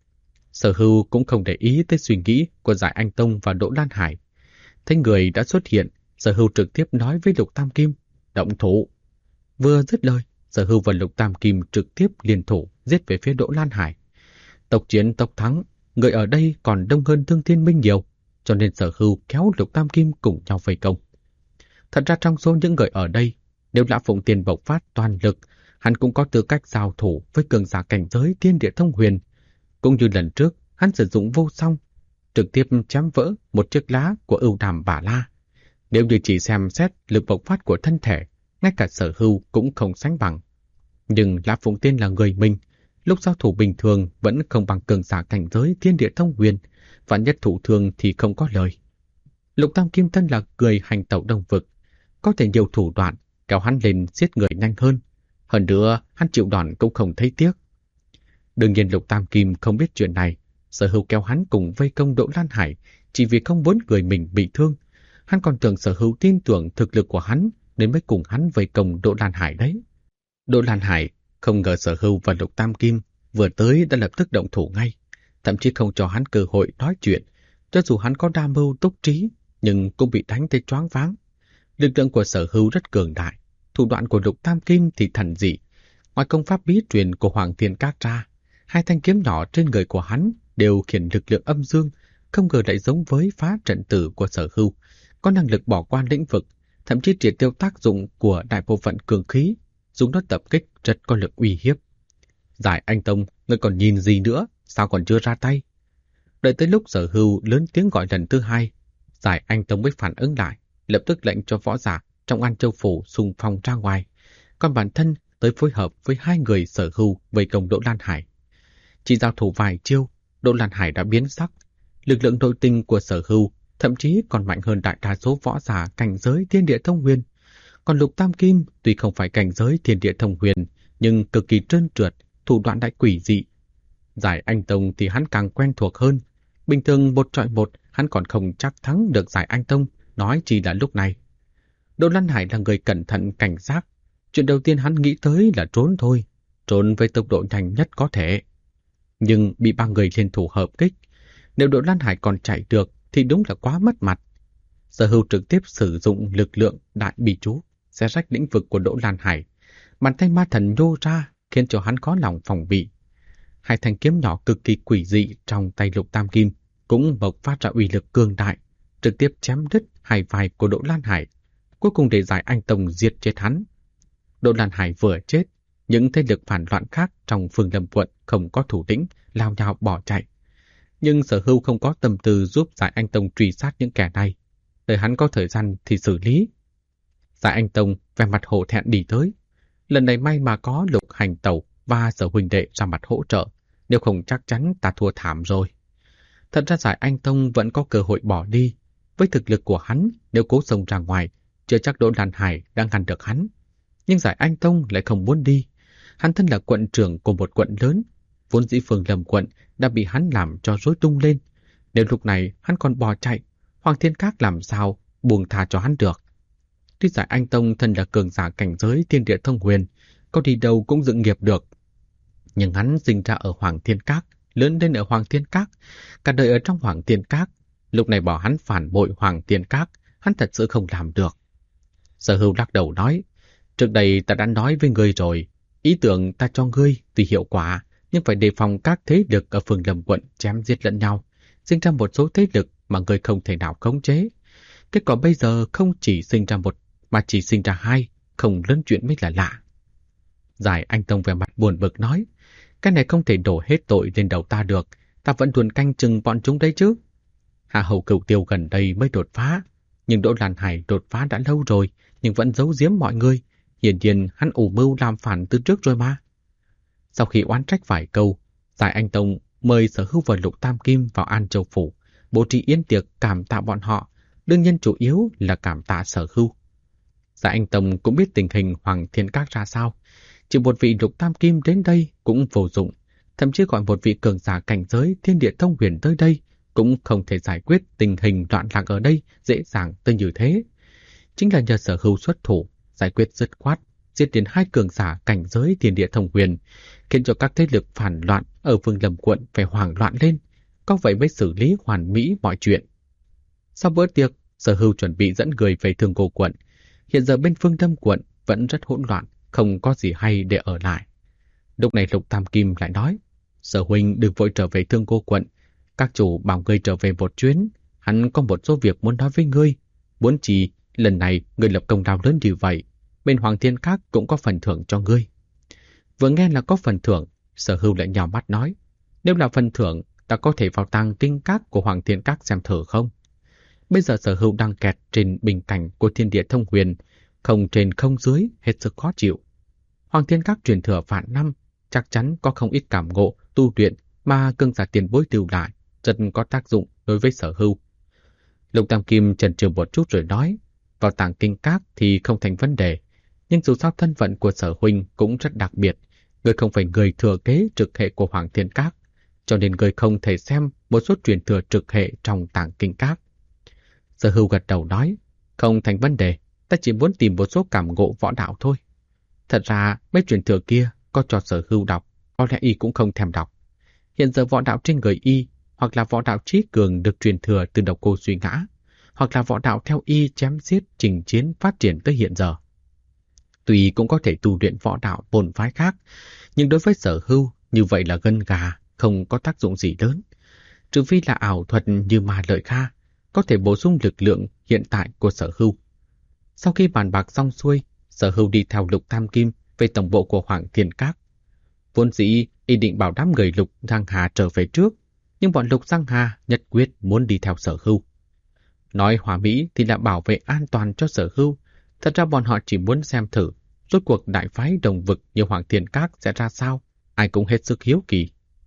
Sở Hưu cũng không để ý tới suy nghĩ của Giải Anh Tông và Đỗ Lan Hải. Thấy người đã xuất hiện, Sở Hưu trực tiếp nói với Lục Tam Kim, động thủ. Vừa dứt lời, Sở Hưu và Lục Tam Kim trực tiếp liên thủ giết về phía Đỗ Lan Hải. Tộc chiến tộc thắng, người ở đây còn đông hơn Thương Thiên Minh nhiều, cho nên Sở Hưu kéo Lục Tam Kim cùng nhau vây công. Thật ra trong số những người ở đây, nếu Lã Phụng Tiên bộc phát toàn lực, hắn cũng có tư cách giao thủ với cường giả cảnh giới thiên địa thông huyền. Cũng như lần trước, hắn sử dụng vô song, trực tiếp chém vỡ một chiếc lá của ưu đàm Bà La. Nếu như chỉ xem xét lực bộc phát của thân thể, ngay cả Sở Hưu cũng không sánh bằng. Nhưng Lã Phụng Tiên là người mình, lúc giao thủ bình thường vẫn không bằng cường giả cảnh giới thiên địa thông huyền, và nhất thủ thường thì không có lời. Lục Tam Kim thân là người hành tẩu Đông Vực, có thể nhiều thủ đoạn kéo hắn lên giết người nhanh hơn. Hơn nữa, hắn chịu đòn cũng không thấy tiếc. Đương nhiên Lục Tam Kim không biết chuyện này, Sở Hưu kéo hắn cùng vây công Đỗ Lan Hải chỉ vì không muốn người mình bị thương. Hắn còn tưởng Sở Hưu tin tưởng thực lực của hắn nên mới cùng hắn vây công Đỗ Lan Hải đấy. Đỗ Lan Hải không ngờ Sở Hưu và Lục Tam Kim vừa tới đã lập tức động thủ ngay, thậm chí không cho hắn cơ hội nói chuyện. Cho dù hắn có đa mưu túc trí, nhưng cũng bị đánh tới choáng váng. Lực lượng của Sở Hưu rất cường đại, thủ đoạn của Lục Tam Kim thì thần dị. Ngoài công pháp bí truyền của Hoàng Thiên Các ra, Hai thanh kiếm nhỏ trên người của hắn đều khiển lực lượng âm dương, không ngờ lại giống với phá trận tử của Sở Hưu, có năng lực bỏ qua lĩnh vực, thậm chí triệt tiêu tác dụng của đại bộ phận cường khí, dùng nó tập kích rất có lực uy hiếp. Giải Anh Tông, ngươi còn nhìn gì nữa, sao còn chưa ra tay? Đợi tới lúc Sở Hưu lớn tiếng gọi lần thứ hai, Giải Anh Tông mới phản ứng lại, lập tức lệnh cho võ giả trong An Châu phủ xung phong ra ngoài, còn bản thân tới phối hợp với hai người Sở Hưu vây công Đỗ Lan Hải. Chỉ giao thủ vài chiêu, Đỗ Lan Hải đã biến sắc. Lực lượng nội tình của Sở Hưu thậm chí còn mạnh hơn đại đa số võ giả cảnh giới thiên địa thông huyền. Còn Lục Tam Kim tuy không phải cảnh giới thiên địa thông huyền, nhưng cực kỳ trơn trượt, thủ đoạn đại quỷ dị. Giải Anh Tông thì hắn càng quen thuộc hơn. Bình thường một trọi một, hắn còn không chắc thắng được Giải Anh Tông, nói chỉ là lúc này. Đỗ Lan Hải là người cẩn thận cảnh giác. Chuyện đầu tiên hắn nghĩ tới là trốn thôi, trốn với tốc độ nhanh nhất có thể. Nhưng bị ba người liên thủ hợp kích, nếu Đỗ Lan Hải còn chạy được thì đúng là quá mất mặt. Sở Hưu trực tiếp sử dụng lực lượng đại bì chú, xé rách lĩnh vực của Đỗ Lan Hải. Bàn tay ma thần nhô ra, khiến cho hắn có lòng phòng bị. Hai thanh kiếm nhỏ cực kỳ quỷ dị trong tay Lục Tam Kim cũng bộc phát ra uy lực cường đại, trực tiếp chém đứt hai vai của Đỗ Lan Hải, cuối cùng để Giải Anh Tông diệt chết hắn. Đỗ Lan Hải vừa chết, những thế lực phản loạn khác trong Phương Lâm quận không có thủ lĩnh, lao nhào bỏ chạy. Nhưng Sở Hưu không có tâm tư giúp Giải Anh Tông truy sát những kẻ này, đợi hắn có thời gian thì xử lý. Giải Anh Tông vẻ mặt hổ thẹn đi tới. Lần này may mà có Lục Hành Tẩu và Sở huynh đệ ra mặt hỗ trợ, nếu không chắc chắn ta thua thảm rồi. Thật ra Giải Anh Tông vẫn có cơ hội bỏ đi. Với thực lực của hắn, nếu cố xông ra ngoài, chưa chắc Đỗ Lan Hải đang ngăn được hắn. Nhưng Giải Anh Tông lại không muốn đi. Hắn thân là quận trưởng của một quận lớn, vốn dĩ Phương Lâm quận đã bị hắn làm cho rối tung lên. Nếu lúc này hắn còn bỏ chạy, Hoàng Thiên Các làm sao buông tha cho hắn được. Tuy Giải Anh Tông thân là cường giả cảnh giới thiên địa thông huyền, có đi đâu cũng dựng nghiệp được. Nhưng hắn sinh ra ở Hoàng Thiên Các, lớn lên ở Hoàng Thiên Các, cả đời ở trong Hoàng Thiên Các. Lúc này bỏ hắn phản bội Hoàng Thiên Các, hắn thật sự không làm được. Sở Hưu lắc đầu nói, trước đây ta đã nói với ngươi rồi, ý tưởng ta cho ngươi tuy hiệu quả, nhưng phải đề phòng các thế lực ở Phương Lâm quận chém giết lẫn nhau, sinh ra một số thế lực mà ngươi không thể nào khống chế. Kết quả bây giờ không chỉ sinh ra một, mà chỉ sinh ra hai, không lớn chuyện mới là lạ. Giải Anh Tông về mặt buồn bực nói, cái này không thể đổ hết tội lên đầu ta được, ta vẫn luôn canh chừng bọn chúng đấy chứ. Hạ Hầu Cửu Tiêu gần đây mới đột phá, nhưng Đỗ Lan Hải đột phá đã lâu rồi, nhưng vẫn giấu giếm mọi người. Hiển nhiên hắn ủ mưu làm phản từ trước rồi mà. Sau khi oán trách vài câu, Giải Anh Tông mời Sở Hưu và Lục Tam Kim vào An Châu phủ, bố trí yến tiệc cảm tạ bọn họ, đương nhiên chủ yếu là cảm tạ Sở Hưu. Giải Anh Tông cũng biết tình hình Hoàng Thiên Các ra sao, chỉ một vị Lục Tam Kim đến đây cũng vô dụng, thậm chí gọi một vị cường giả cảnh giới thiên địa thông huyền tới đây cũng không thể giải quyết tình hình loạn lạc ở đây dễ dàng tới như thế. Chính là nhờ Sở Hưu xuất thủ, giải quyết dứt khoát, giết đến hai cường giả cảnh giới thiên địa thông huyền, khiến cho các thế lực phản loạn ở Phương Lâm quận phải hoảng loạn lên, có vậy mới xử lý hoàn mỹ mọi chuyện. Sau bữa tiệc, Sở Hưu chuẩn bị dẫn người về Thương Cô quận. Hiện giờ bên Phương Lâm quận vẫn rất hỗn loạn, không có gì hay để ở lại. Lúc này Lục Tam Kim lại nói, Sở huynh đừng vội trở về Thương Cô quận, các chủ bảo ngươi trở về một chuyến, hắn có một số việc muốn nói với ngươi. Muốn chi, lần này ngươi lập công lao lớn như vậy, bên Hoàng Thiên Các cũng có phần thưởng cho ngươi. Vừa nghe là có phần thưởng, Sở Hưu lại nhào mắt nói, nếu là phần thưởng, ta có thể vào tàng kinh các của Hoàng Thiên Các xem thử không? Bây giờ Sở Hưu đang kẹt trên bình cảnh của thiên địa thông huyền, không trên không dưới, hết sức khó chịu. Hoàng Thiên Các truyền thừa vạn năm, chắc chắn có không ít cảm ngộ, tu luyện mà cường giả tiền bối lưu lại, rất có tác dụng đối với Sở Hưu. Lục Tam Kim chần chừ một chút rồi nói, vào tàng kinh các thì không thành vấn đề, nhưng dù sao thân phận của Sở huynh cũng rất đặc biệt, người không phải người thừa kế trực hệ của Hoàng Thiên Các, cho nên người không thể xem một số truyền thừa trực hệ trong tàng kinh các. Sở Hưu gật đầu nói, không thành vấn đề, ta chỉ muốn tìm một số cảm ngộ võ đạo thôi. Thật ra mấy truyền thừa kia có cho Sở Hưu đọc, có lẽ y cũng không thèm đọc. Hiện giờ võ đạo trên người y, hoặc là võ đạo trí cường được truyền thừa từ Độc Cô Suy Ngã, hoặc là võ đạo theo y chém giết trình chiến phát triển tới hiện giờ. Tuy cũng có thể tu luyện võ đạo bổn phái khác, nhưng đối với Sở Hưu, như vậy là gân gà, không có tác dụng gì lớn. Trừ phi là ảo thuật như Ma Lợi Kha, có thể bổ sung lực lượng hiện tại của Sở Hưu. Sau khi bàn bạc xong xuôi, Sở Hưu đi theo Lục Tam Kim về tổng bộ của Hoàng Thiên Các. Vốn dĩ ý định bảo đám người Lục Giang Hà trở về trước, nhưng bọn Lục Giang Hà nhất quyết muốn đi theo Sở Hưu. Nói hòa mỹ thì là bảo vệ an toàn cho Sở Hưu, thật ra bọn họ chỉ muốn xem thử rốt cuộc đại phái đồng vực như Hoàng Thiên Các sẽ ra sao, ai cũng hết sức hiếu kỳ.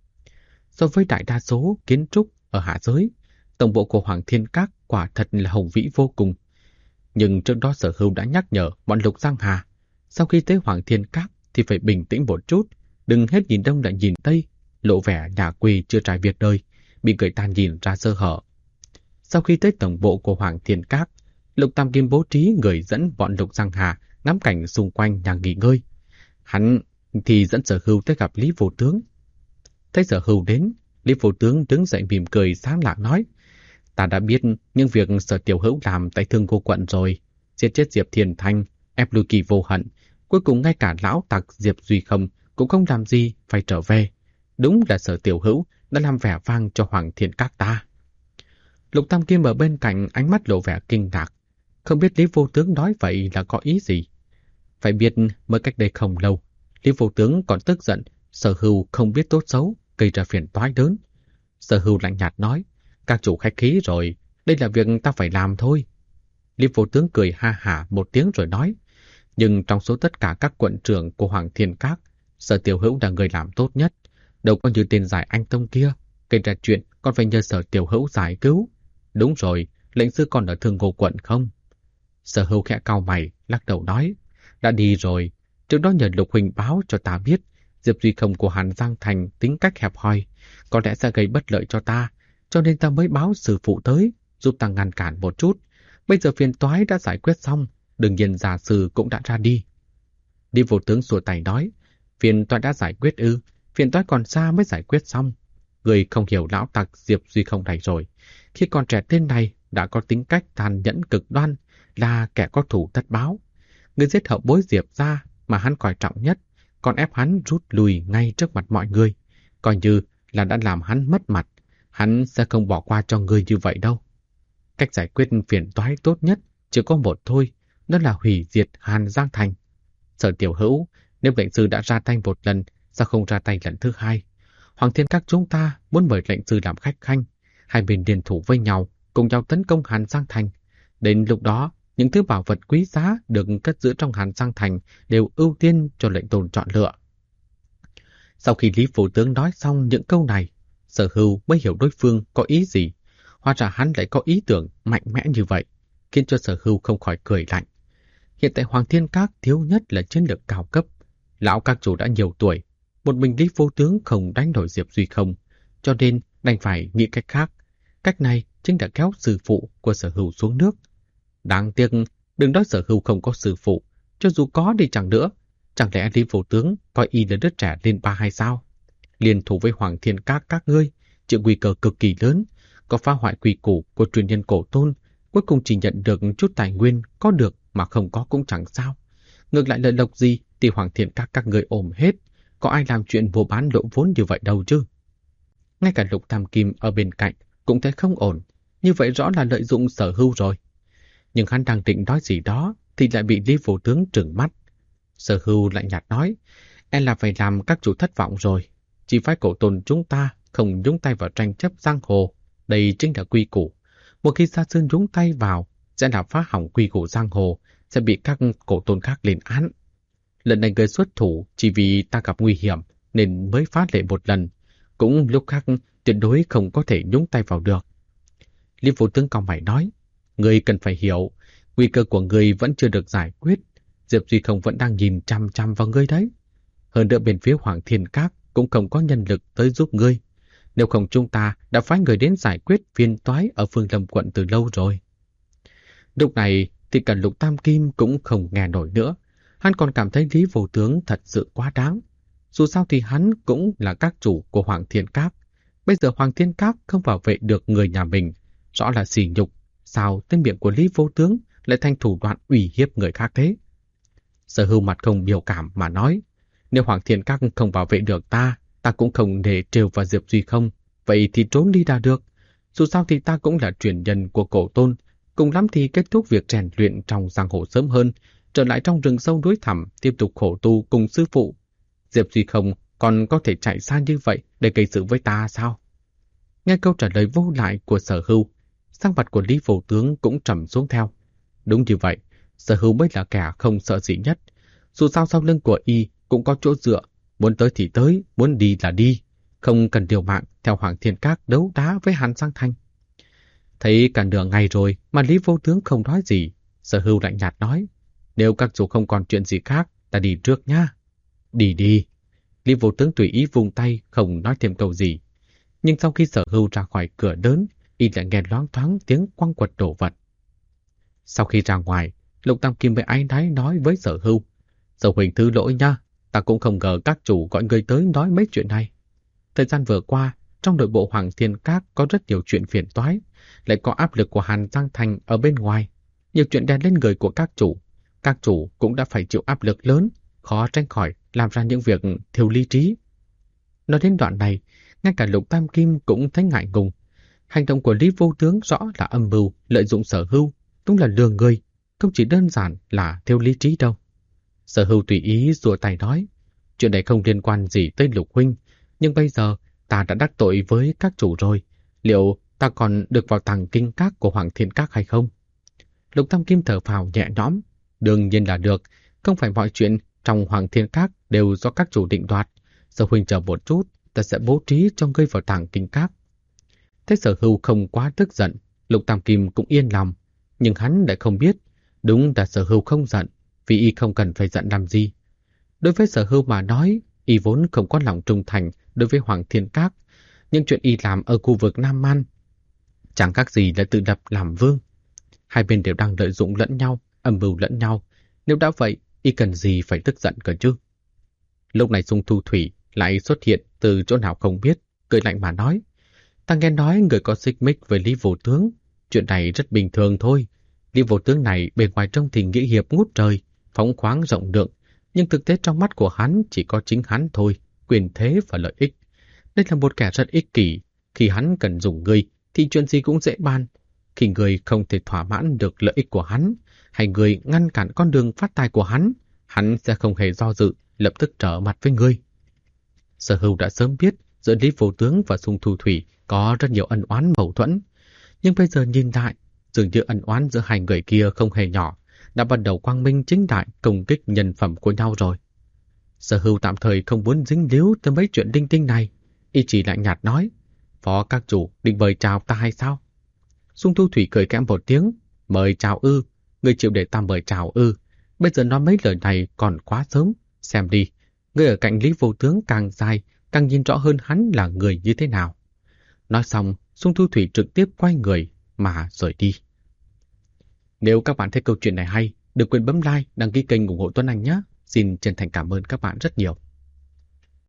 So với đại đa số kiến trúc ở hạ giới, tổng bộ của Hoàng Thiên Các quả thật là hùng vĩ vô cùng. Nhưng trước đó Sở Hưu đã nhắc nhở bọn Lục Giang Hà, sau khi tới Hoàng Thiên Các thì phải bình tĩnh một chút, đừng hết nhìn đông lại nhìn tây, lộ vẻ nhà quê chưa trải việc đời, bị người ta nhìn ra sơ hở. Sau khi tới tổng bộ của Hoàng Thiên Các, Lục Tam Kim bố trí người dẫn bọn Lục Giang Hà ngắm cảnh xung quanh nhà nghỉ ngơi. Hắn thì dẫn Sở Hưu tới gặp Lý Vô Tướng. Thấy Sở Hưu đến, Lý Vô Tướng đứng dậy mỉm cười sáng lạng nói: Ta đã biết những việc Sở Tiểu Hữu làm tại Thương Cô quận rồi, giết chết Diệp Thiền Thanh, ép lui Kỳ Vô Hận, cuối cùng ngay cả lão tặc Diệp Duy Không cũng không làm gì phải trở về. Đúng là Sở Tiểu Hữu đã làm vẻ vang cho Hoàng Thiên Các ta. Lục Tam Kim ở bên cạnh ánh mắt lộ vẻ kinh ngạc, không biết Lý Vô Tướng nói vậy là có ý gì. Phải biết mới cách đây không lâu, Lý Vô Tướng còn tức giận Sở Hưu không biết tốt xấu, gây ra phiền toái lớn. Sở Hưu lạnh nhạt nói: Các chủ khách khí rồi, đây là việc ta phải làm thôi. Lý Vô Tướng cười ha hả một tiếng rồi nói: Nhưng trong số tất cả các quận trưởng của Hoàng Thiên Các, Sở Tiểu Hữu là người làm tốt nhất, đâu có như tên giải anh tông kia, gây ra chuyện còn phải nhờ Sở Tiểu Hữu giải cứu. Đúng rồi, lệnh sư còn ở Thương Ngô quận không? Sở Hưu khẽ cau mày, lắc đầu nói: Đã đi rồi, trước đó nhờ Lục huynh báo cho ta biết Diệp Duy Không của Hàn Giang Thành tính cách hẹp hòi, có lẽ sẽ gây bất lợi cho ta, cho nên ta mới báo sư phụ tới, giúp ta ngăn cản một chút. Bây giờ phiền toái đã giải quyết xong, đương nhiên giả sư cũng đã ra đi. Lý Vô Tướng xua tay nói: Phiền toái đã giải quyết ư? Phiền toái còn xa mới giải quyết xong. Người không hiểu lão tặc Diệp Duy Không này rồi. Khi còn trẻ tên này đã có tính cách tàn nhẫn cực đoan, là kẻ có thủ tất báo. Người giết hậu bối Diệp ra mà hắn coi trọng nhất, còn ép hắn rút lui ngay trước mặt mọi người, coi như là đã làm hắn mất mặt. Hắn sẽ không bỏ qua cho người như vậy đâu. Cách giải quyết phiền toái tốt nhất chỉ có một thôi, đó là hủy diệt Hàn Giang Thành. Sở Tiểu Hữu, nếu lệnh sư đã ra tay một lần, sao không ra tay lần thứ hai? Hoàng Thiên Các chúng ta muốn mời lệnh sư làm khách khanh, hai bên liên thủ với nhau, cùng nhau tấn công Hàn Giang Thành. Đến lúc đó, những thứ bảo vật quý giá được cất giữ trong Hàn Giang Thành đều ưu tiên cho lệnh tôn chọn lựa. Sau khi Lý Vô Tướng nói xong những câu này, Sở Hưu mới hiểu đối phương có ý gì. Hóa ra hắn lại có ý tưởng mạnh mẽ như vậy, khiến cho Sở Hưu không khỏi cười lạnh. Hiện tại Hoàng Thiên Các thiếu nhất là chiến lược cao cấp. Lão các chủ đã nhiều tuổi, một mình Lý Vô Tướng không đánh nổi Diệp Duy Không, cho nên đành phải nghĩ cách khác. Cách này chính là kéo sư phụ của Sở Hưu xuống nước. Đáng tiếc, đừng nói Sở Hưu không có sư phụ, cho dù có đi chẳng nữa, chẳng lẽ Lý Vô Tướng coi y là đứa trẻ lên ba hay sao? Liên thủ với Hoàng Thiên các ngươi, chịu nguy cơ cực kỳ lớn, có phá hoại quy củ của truyền nhân cổ tôn, cuối cùng chỉ nhận được chút tài nguyên, có được mà không có cũng chẳng sao. Ngược lại lợi lộc gì thì Hoàng Thiên các ngươi ôm hết, có ai làm chuyện mua bán lỗ vốn như vậy đâu chứ? Ngay cả Lục Tam Kim ở bên cạnh cũng thấy không ổn, như vậy rõ là lợi dụng Sở Hưu rồi. Nhưng hắn đang định nói gì đó thì lại bị Lý Vô Tướng trừng mắt. Sở Hưu lạnh nhạt nói: Em là phải làm các chủ thất vọng rồi. Chỉ phái cổ tôn chúng ta không nhúng tay vào tranh chấp giang hồ, đây chính là quy củ. Một khi Gia Sư nhúng tay vào, sẽ là phá hỏng quy củ giang hồ, sẽ bị các cổ tôn khác lên án. Lần này người xuất thủ chỉ vì ta gặp nguy hiểm nên mới phá lệ một lần, cũng lúc khác tuyệt đối không có thể nhúng tay vào được. Lý Vô Tướng cau mày nói: Người cần phải hiểu, nguy cơ của người vẫn chưa được giải quyết. Diệp Duy Không vẫn đang nhìn chăm chăm vào ngươi đấy. Hơn nữa bên phía Hoàng Thiên Các cũng không có nhân lực tới giúp ngươi. Nếu không chúng ta đã phái người đến giải quyết phiền toái ở Phương Lâm quận từ lâu rồi. Lúc này thì cả Lục Tam Kim cũng không nghe nổi nữa. Hắn còn cảm thấy Lý Vô Tướng thật sự quá đáng. Dù sao thì hắn cũng là các chủ của Hoàng Thiên Các. Bây giờ Hoàng Thiên Các không bảo vệ được người nhà mình, rõ là sỉ nhục. Sao tên miệng của Lý Vô Tướng lại thành thủ đoạn uy hiếp người khác thế? Sở Hưu mặt không biểu cảm mà nói: Nếu Hoàng Thiên Các không bảo vệ được ta, Ta cũng không để trêu vào Diệp Duy không, vậy thì trốn đi đã được. Dù sao thì ta cũng là truyền nhân của cổ tôn, cùng lắm thì kết thúc việc rèn luyện trong giang hồ sớm hơn, trở lại trong rừng sâu núi thẳm tiếp tục khổ tu cùng sư phụ. Diệp Duy không còn có thể chạy xa như vậy để gây sự với ta sao? Nghe câu trả lời vô lại của Sở Hưu, sắc mặt của Lý Vô Tướng cũng trầm xuống theo. Đúng như vậy, Sở Hưu mới là kẻ không sợ gì nhất. Dù sao sau lưng của y cũng có chỗ dựa, muốn tới thì tới, muốn đi là đi, không cần điều mạng theo Hoàng Thiên Các đấu đá với Hàn Giang Thanh. Thấy cả nửa ngày rồi mà Lý Vô Tướng không nói gì, Sở Hưu lạnh nhạt nói, nếu các chủ không còn chuyện gì khác, ta đi trước nha. Đi đi. Lý Vô Tướng tùy ý vung tay, không nói thêm câu gì. Nhưng sau khi Sở Hưu ra khỏi cửa lớn, y lại nghe loáng thoáng tiếng quăng quật đổ vật. Sau khi ra ngoài, Lục Tam Kim mới áy náy nói với Sở Hưu, Sở huynh thứ lỗi nha, ta cũng không ngờ các chủ gọi người tới nói mấy chuyện này. Thời gian vừa qua, trong nội bộ Hoàng Thiên Các có rất nhiều chuyện phiền toái, lại có áp lực của Hàn Giang Thành ở bên ngoài. Nhiều chuyện đè lên người của các chủ cũng đã phải chịu áp lực lớn, khó tránh khỏi làm ra những việc thiếu lý trí. Nói đến đoạn này, ngay cả Lục Tam Kim cũng thấy ngại ngùng. Hành động của Lý Vô Tướng rõ là âm mưu, lợi dụng Sở Hưu, đúng là lừa người, không chỉ đơn giản là thiếu lý trí đâu. Sở Hưu tùy ý giơ tay nói, chuyện này không liên quan gì tới Lục huynh, nhưng bây giờ ta đã đắc tội với các chủ rồi, liệu ta còn được vào tàng kinh các của Hoàng Thiên Các hay không? Lục Tam Kim thở phào nhẹ nhõm, đương nhiên là được, không phải mọi chuyện trong Hoàng Thiên Các đều do các chủ định đoạt. Sở huynh chờ một chút, ta sẽ bố trí cho ngươi vào tàng kinh các. Thấy Sở Hưu không quá tức giận, Lục Tam Kim cũng yên lòng, nhưng hắn lại không biết, đúng là Sở Hưu không giận, vì y không cần phải giận làm gì. Đối với Sở Hưu mà nói, y vốn không có lòng trung thành đối với Hoàng Thiên Các, nhưng chuyện y làm ở khu vực Nam Man chẳng khác gì là tự lập làm vương. Hai bên đều đang lợi dụng lẫn nhau, âm mưu lẫn nhau, nếu đã vậy, y cần gì phải tức giận cơ chứ? Lúc này Sung Thu Thủy lại xuất hiện từ chỗ nào không biết, cười lạnh mà nói, ta nghe nói người có xích mích với Lý Vô Tướng, chuyện này rất bình thường thôi. Lý Vô Tướng này bề ngoài trông thì nghĩa hiệp ngút trời, phóng khoáng rộng lượng, nhưng thực tế trong mắt của hắn chỉ có chính hắn thôi, quyền thế và lợi ích. Đây là một kẻ rất ích kỷ, khi hắn cần dùng người thì chuyện gì cũng dễ ban. Khi người không thể thỏa mãn được lợi ích của hắn, hay người ngăn cản con đường phát tài của hắn sẽ không hề do dự, lập tức trở mặt với ngươi. Sở Hưu đã sớm biết giữa Lý Vô Tướng và Sung Thu Thủy có rất nhiều ân oán mâu thuẫn, nhưng bây giờ nhìn lại, dường như ân oán giữa hai người kia không hề nhỏ, đã bắt đầu quang minh chính đại công kích nhân phẩm của nhau rồi. Sở Hưu tạm thời không muốn dính líu tới mấy chuyện linh tinh này, y chỉ lạnh nhạt nói, phó các chủ định mời chào ta hay sao? Sung Thu Thủy cười kẽm một tiếng, mời chào ư, ngươi chịu để ta mời chào ư? Bây giờ nói mấy lời này còn quá sớm, xem đi, ngươi ở cạnh Lý Vô Tướng càng dài, càng nhìn rõ hơn hắn là người như thế nào. Nói xong, Sung Thu Thủy trực tiếp quay người mà rời đi. Nếu các bạn thấy câu chuyện này hay, đừng quên bấm like, đăng ký kênh ủng hộ Tuấn Anh nhé. Xin chân thành cảm ơn các bạn rất nhiều.